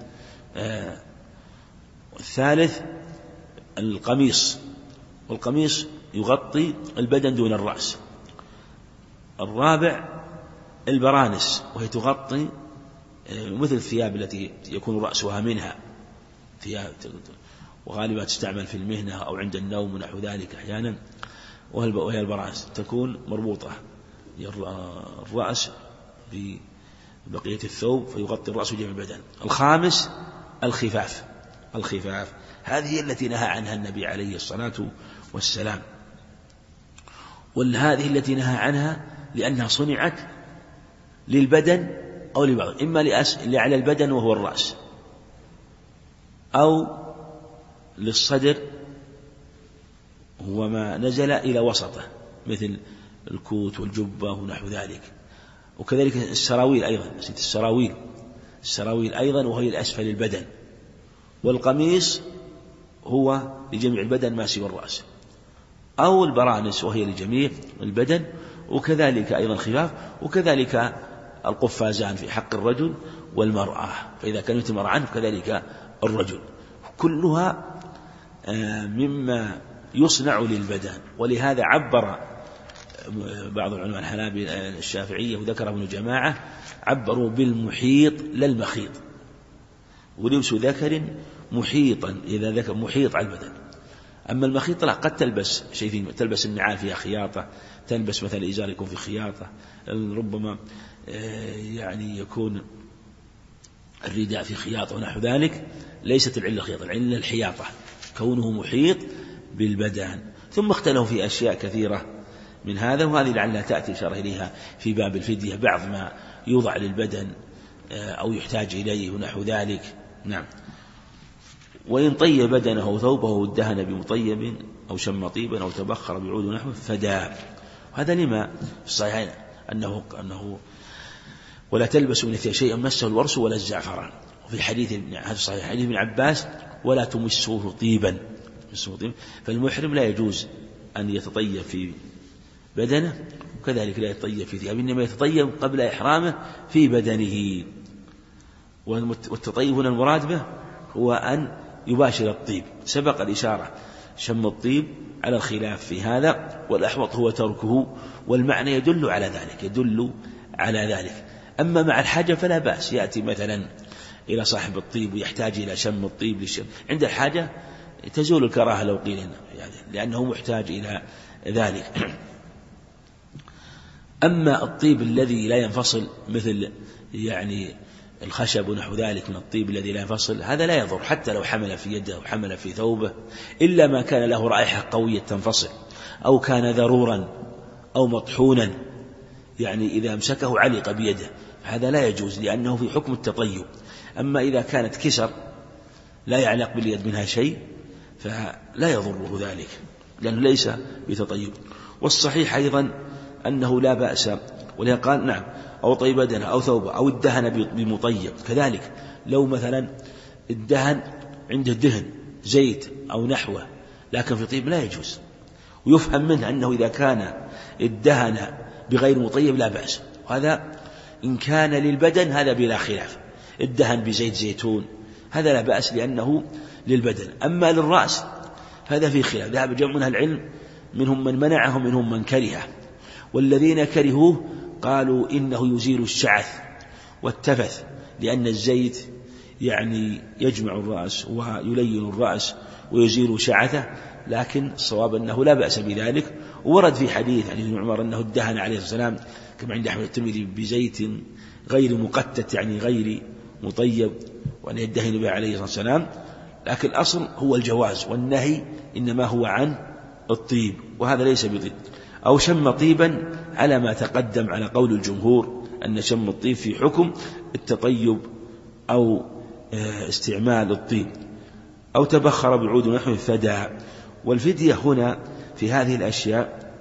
الثالث القميص، والقميص يغطي البدن دون الرأس. الرابع البرانس، وهي تغطي مثل الثياب التي يكون رأسها منها، ثياب وغالبا تستعمل في المهنة أو عند النوم ونحو ذلك أحيانا، وهي البرانس تكون مربوطة الرأس ببقية الثوب فيغطي الرأس وجميع البدن. الخامس الخفاف، هذه التي نهى عنها النبي عليه الصلاة والسلام، وهذه التي نهى عنها لأنها صنعت للبدن أو لبعض، إما لعلى البدن وهو الرأس، أو للصدر هو ما نزل إلى وسطه مثل الكوت والجبة ونحو ذلك. وكذلك السراويل أيضا، السراويل أيضا وهي الأسفل البدن. والقميص هو لجميع البدن ما سوى الرأس، أو البرانس وهي لجميع البدن، وكذلك أيضا خفاف، وكذلك القفازان في حق الرجل والمرأة، فإذا كان يتم عنه كذلك الرجل، كلها مما يصنع للبدن. ولهذا عبر بعض العلماء الحنابلة الشافعية وذكر ابن جماعة عبروا بالمحيط لا المخيط، ولبس ذكر محيطا إذا ذكر محيط على البدن. أما المخيط لا، قد تلبس شيء فيه، تلبس النعال فيها خياطة، تلبس مثلا إزار يكون في خياطة، ربما يعني يكون الرداء في خياطة ونحو ذلك، ليست العلة خياطة، العلة الحياطة، كونه محيط بالبدن. ثم اختلفوا في أشياء كثيرة من هذا، وهذه لعلها تأتي إشارة إليها في باب الفدية، بعض ما يوضع للبدن أو يحتاج إليه ونحو ذلك. نعم. وإن طيب بدنه أو ثوبه وادهن بمطيب أو شم طيبا أو تبخر بعود نحوه فدا. هذا لما في الصحيحين أنه ولا تلبسوا من الثياب شيئا مسه الورس ولا الزعفران، وفي حديث هذا الصحيح حديث ابن عباس ولا تمسوه طيبا. فالمحرم لا يجوز أن يتطيب في بدنه، وكذلك لا يتطيب في ثيابه، إنما يتطيب قبل إحرامه في بدنه. والتطيب هنا المراد به هو أن يباشر الطيب، سبق الإشارة شم الطيب على الخلاف في هذا، والأحوط هو تركه، والمعنى يدل على ذلك. أما مع الحاجة فلا بأس، يأتي مثلا إلى صاحب الطيب ويحتاج إلى شم الطيب للشم، عند الحاجة تزول الكراهة لو قيل يعني لأنه محتاج إلى ذلك. أما الطيب الذي لا ينفصل مثل يعني الخشب ونحو ذلك من الطيب الذي لا ينفصل، هذا لا يضر حتى لو حمل في يده أو حمل في ثوبه، إلا ما كان له رائحة قوية تنفصل، أو كان ذرورا أو مطحونا، يعني إذا أمسكه علق بيده، هذا لا يجوز لأنه في حكم التطيب. أما إذا كانت كسر لا يعلق باليد منها شيء فلا يضره ذلك لأنه ليس بتطيب. والصحيح أيضا أنه لا بأس، ولهذا قال نعم أو طيب بدنه أو ثوبه أو ادهن بمطيب. كذلك لو مثلا الدهن عنده دهن زيت أو نحوه لكن في طيب لا يجوز، ويفهم منه أنه إذا كان الدهن بغير مطيب لا بأس، وهذا إن كان للبدن هذا بلا خلاف، الدهن بزيت زيتون هذا لا بأس لأنه للبدن. أما للرأس هذا في خلاف، ذهب جمع من العلم منهم من منعه ومنهم من كرهه، والذين كرهوه قالوا إنه يزيل الشعث والتفث، لأن الزيت يعني يجمع الرأس ويلين الرأس ويزيل شعثه، لكن الصواب أنه لا بأس بذلك. ورد في حديث عن ابن عمر أنه ادهن عليه الصلاة والسلام كما عند أحمد الترمذي بزيت غير مقتت يعني غير مطيب، وأن يدهن به عليه الصلاة والسلام، لكن الأصل هو الجواز، والنهي إنما هو عن الطيب، وهذا ليس بطيب. أو شم طيبا على ما تقدم على قول الجمهور أن شم الطيب في حكم التطيب أو استعمال الطيب. أو تبخر بعود نحو فدى. والفدية هنا في هذه الأشياء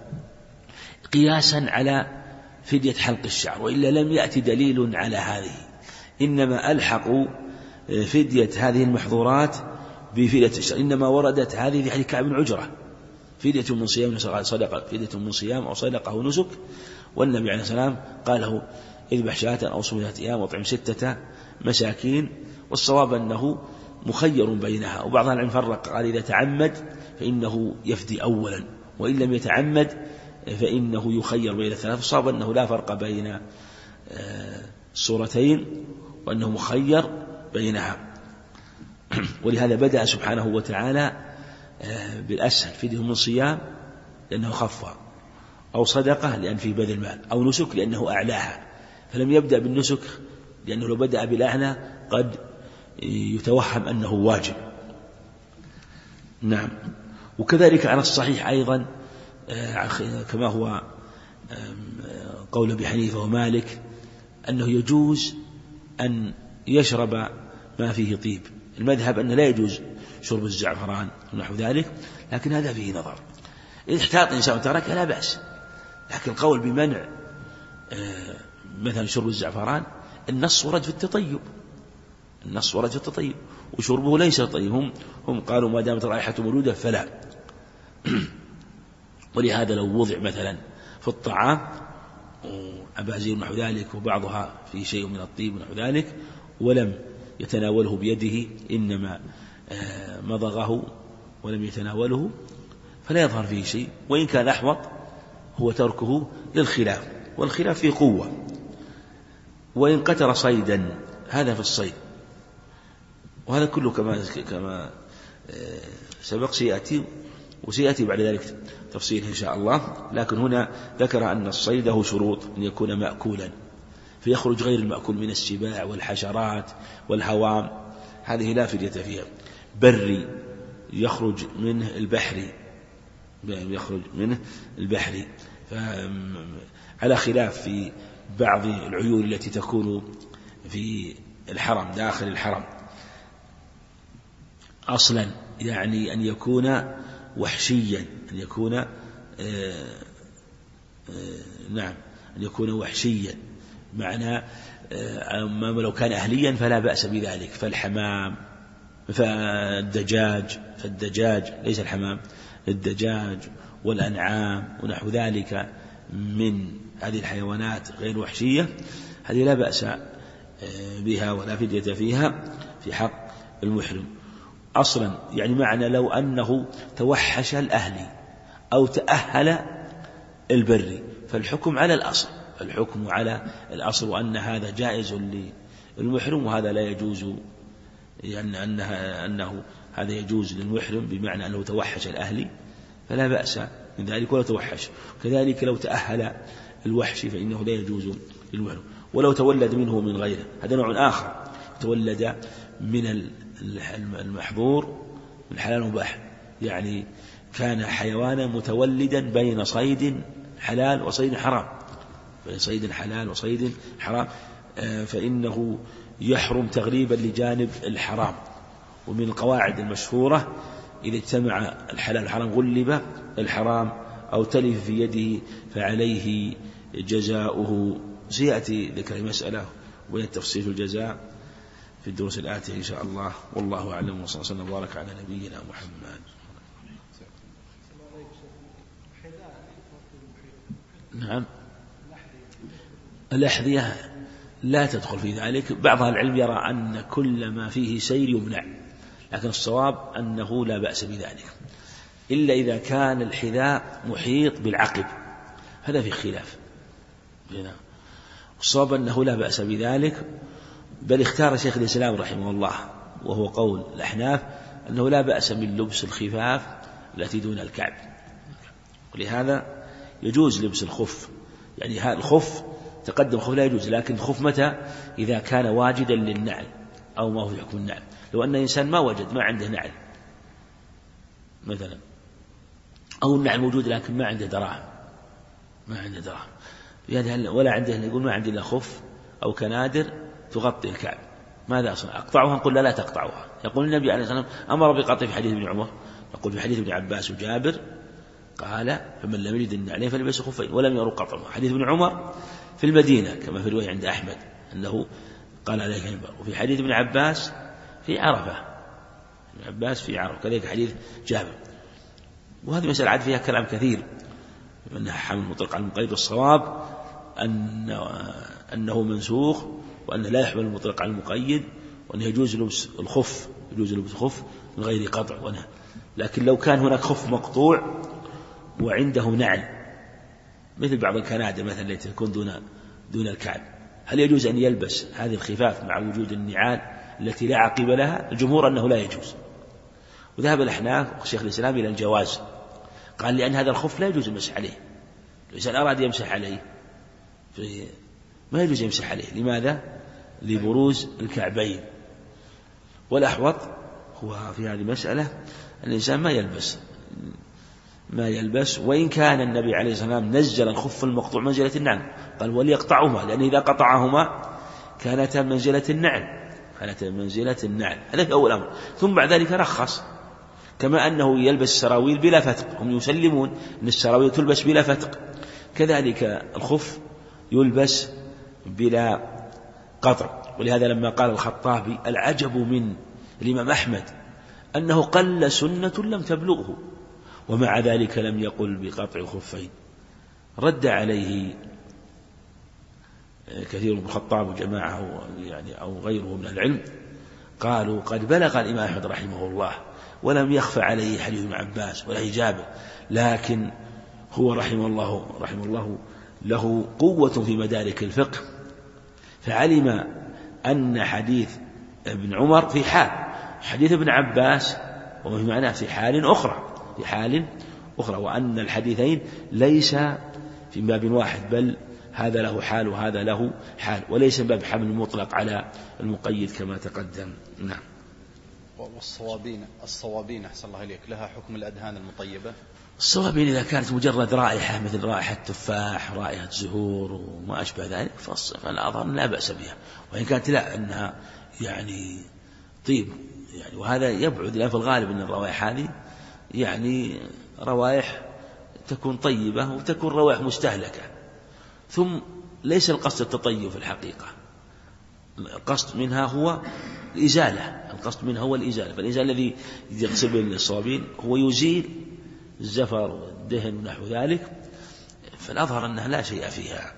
قياسا على فدية حلق الشعر، وإلا لم يأتي دليل على هذه، إنما ألحقوا فدية هذه المحظورات بفدية الشعر، إنما وردت هذه في حديث كعب بن عجرة فدية من صيام صدقة، فدية من صيام أو صدقة أو نسك، والنبي عليه السلام قال له اذبح شاة أو صم 3 أيام واطعم 6 مساكين. والصواب أنه مخير بينها، وبعض العلم فرق قال إذا تعمد فإنه يفدي أولا، وإن لم يتعمد فإنه يخير بين الثلاث. الصواب أنه لا فرق بين الصورتين وأنه مخير بينها. ولهذا بدأ سبحانه وتعالى بالأسهل، فدية من صيام لأنه خفى، أو صدقة لأن فيه بذل مال، أو نسك لأنه أعلاها، فلم يبدأ بالنسك لأنه لو بدأ بالأعلى قد يتوهم أنه واجب. نعم. وكذلك على الصحيح أيضا كما هو قول أبي حنيفة ومالك أنه يجوز أن يشرب ما فيه طيب. المذهب أنه لا يجوز شرب الزعفران ونحو ذلك، لكن هذا فيه نظر، إذا احتاط إنسان تركه لا بأس. لكن القول بمنع مثلا شرب الزعفران النص ورد في التطيب، وشربه ليس طيب. هم قالوا ما دامت الرائحة موجودة فلا. ولهذا لو وضع مثلا في الطعام أبازير ونحو ذلك وبعضها في شيء من الطيب ونحو ذلك ولم يتناوله بيده إنما مضغه ولم يتناوله فلا يظهر فيه شيء. وإن كان أحوط هو تركه للخلاف، والخلاف فيه قوة. وإن قتل صيدا، هذا في الصيد، وهذا كله كما سبق وسيأتي بعد ذلك تفصيل إن شاء الله. لكن هنا ذكر أن الصيد له شروط، أن يكون مأكولا فيخرج غير المأكول من السباع والحشرات والهوام، هذه لا فدية فيها. بري يخرج منه البحري على خلاف في بعض العيون التي تكون في الحرم داخل الحرم أصلا، يعني أن يكون وحشيا، أن يكون وحشيا، معنى أما لو كان أهليا فلا بأس بذلك. فالحمام فالدجاج ليس الحمام، الدجاج والأنعام ونحو ذلك من هذه الحيوانات غير وحشية، هذه لا بأس بها ولا فدية فيها في حق المحرم أصلا. يعني معنى لو أنه توحش الأهلي أو تأهل البري فالحكم على الأصل، وأن هذا جائز للمحرم وهذا لا يجوز، يعني أنه هذا يجوز للمحرم بمعنى أنه توحش الأهلي فلا بأس من ذلك ولا توحش. كذلك لو تأهل الوحش فإنه لا يجوز للمحرم. ولو تولد منه من غيره، هذا نوع آخر، تولد من المحظور من الحلال المباح، يعني كان حيوانا متولدا بين صيد حلال وصيد حرام، فإنه يحرم تغليبا لجانب الحرام. ومن القواعد المشهورة إذا اجتمع الحلال والحرام غلب الحرام أو تلف في يده فعليه جزاؤه. سيأتي ذكر المسألة ويتفصيل الجزاء في الدروس الآتية إن شاء الله. والله أعلم، وصلى الله وسلم وبارك على نبينا محمد. نعم، الأحذية لا تدخل في ذلك. بعض العلم يرى أن كل ما فيه سير يمنع، لكن الصواب أنه لا بأس بذلك إلا إذا كان الحذاء محيط بالعقب، هذا في خلاف. الصواب أنه لا بأس بذلك، بل اختار شيخ الإسلام رحمه الله وهو قول الأحناف أنه لا بأس من لبس الخفاف التي دون الكعب. ولهذا يجوز لبس الخف، يعني هذا الخف تقدم خف لا يجوز، لكن الخف متى؟ إذا كان واجدا للنعل أو ما هو يحكم النعل. لو أن إنسان ما وجد، ما عنده نعل مثلا، أو النعل موجود لكن ما عنده دراهم ولا عنده، يقول ما عندي إلا خف أو كنادر تغطي الكعب، ماذا أصنع؟ أقطعها؟ نقول لا تقطعها. يقول النبي عليه الصلاة والسلام أمر بقطع في حديث ابن عمر، يقول في حديث ابن عباس وجابر قال فمن لم يجد النعلين فليلبس خفين ولم يروا قطعها. حديث ابن عمر في المدينة كما في رواية عند أحمد أنه قال عليه كلمة. وفي حديث ابن عباس في عرفة، كذلك حديث جابر. وهذه مسألة عاد فيها كلام كثير، منها حمل المطلق على المقيد، والصواب أنه منسوخ، وأن لا يحمل المطلق على المقيد، وأنه يجوز لبس الخف من غير قطع. لكن لو كان هناك خف مقطوع وعنده نعل مثل بعض الكنادر مثلا التي تكون دون الكعب، هل يجوز أن يلبس هذه الخفاف مع وجود النعال التي لا عقب لها؟ الجمهور أنه لا يجوز. وذهب الأحناف وشيخ الإسلام إلى الجواز، قال لأن هذا الخف لا يجوز المسح عليه، الإنسان أراد يمسح عليه ما يجوز يمسح عليه. لماذا؟ لبروز الكعبين. والأحوط هو في هذه المسألة الإنسان ما يلبس، وإن كان النبي عليه الصلاة والسلام نزل الخف المقطوع منزلة النعل، قال وليقطعهما، لأن إذا قطعهما كانتا منزلة النعل، هذا في أول أمر. ثم بعد ذلك رخص، كما أنه يلبس السراويل بلا فتق، هم يسلمون أن السراويل تلبس بلا فتق، كذلك الخف يلبس بلا قطع. ولهذا لما قال الخطابي العجب من الإمام أحمد أنه قل سنة لم تبلغه، ومع ذلك لم يقل بقطع الخفين. رد عليه كثير من الخطاب وجماعة يعني أو غيره من العلم، قالوا قد بلغ الإمام أحمد رحمه الله ولم يخفى عليه حديث ابن عباس ولا إجابة، لكن هو رحمه الله له قوة في مدارك الفقه، فعلم أن حديث ابن عمر في حال، حديث ابن عباس وما في معناه في حال أخرى، وأن الحديثين ليس في باب واحد، بل هذا له حال وهذا له حال، وليس باب حمل المطلق على المقيد كما تقدم. نعم. والصوابين أحسن الله إليك لها حكم الأدهان المطيبة؟ الصوابين إذا كانت مجرد رائحة مثل رائحة تفاح، رائحة زهور وما أشبه ذلك، فالأظهر لا بأس بها، وإن كانت لا أنها يعني طيب يعني، وهذا يبعد، لأن في الغالب أن الروائح هذه يعني روائح تكون طيبة وتكون روائح مستهلكة، ثم ليس القصد التطيب في الحقيقة، القصد منها هو الإزالة، فالإزالة الذي يقصد بالصوابين هو يزيل الزفر والدهن ونحو ذلك، فالأظهر أنها لا شيء فيها.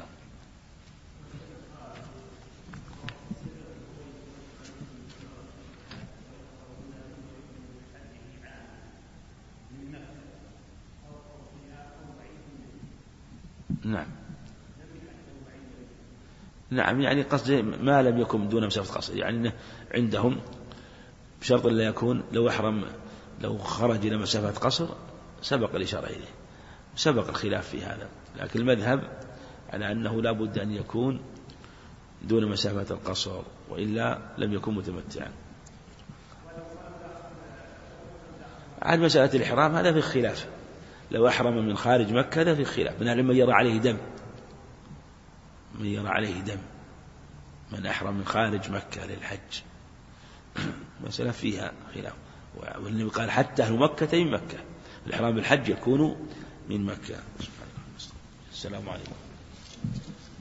نعم يعني قصد ما لم يكن دون مسافة قصر، يعني عندهم بشرط لا يكون لو خرج إلى مسافة قصر سبق الإشارة إليه، سبق الخلاف في هذا، لكن المذهب على أنه لا بد أن يكون دون مسافة القصر، وإلا لم يكن متمتعا. عن مسألة الإحرام هذا في خلاف، لو أحرم من خارج مكة هذا في خلاف، من يرى عليه دم، من أحرم من خارج مكة للحج مسألة فيها خلاف، والنبي قال حتى أهل مكة من مكة، الإحرام بالحج يكون من مكة. السلام عليكم.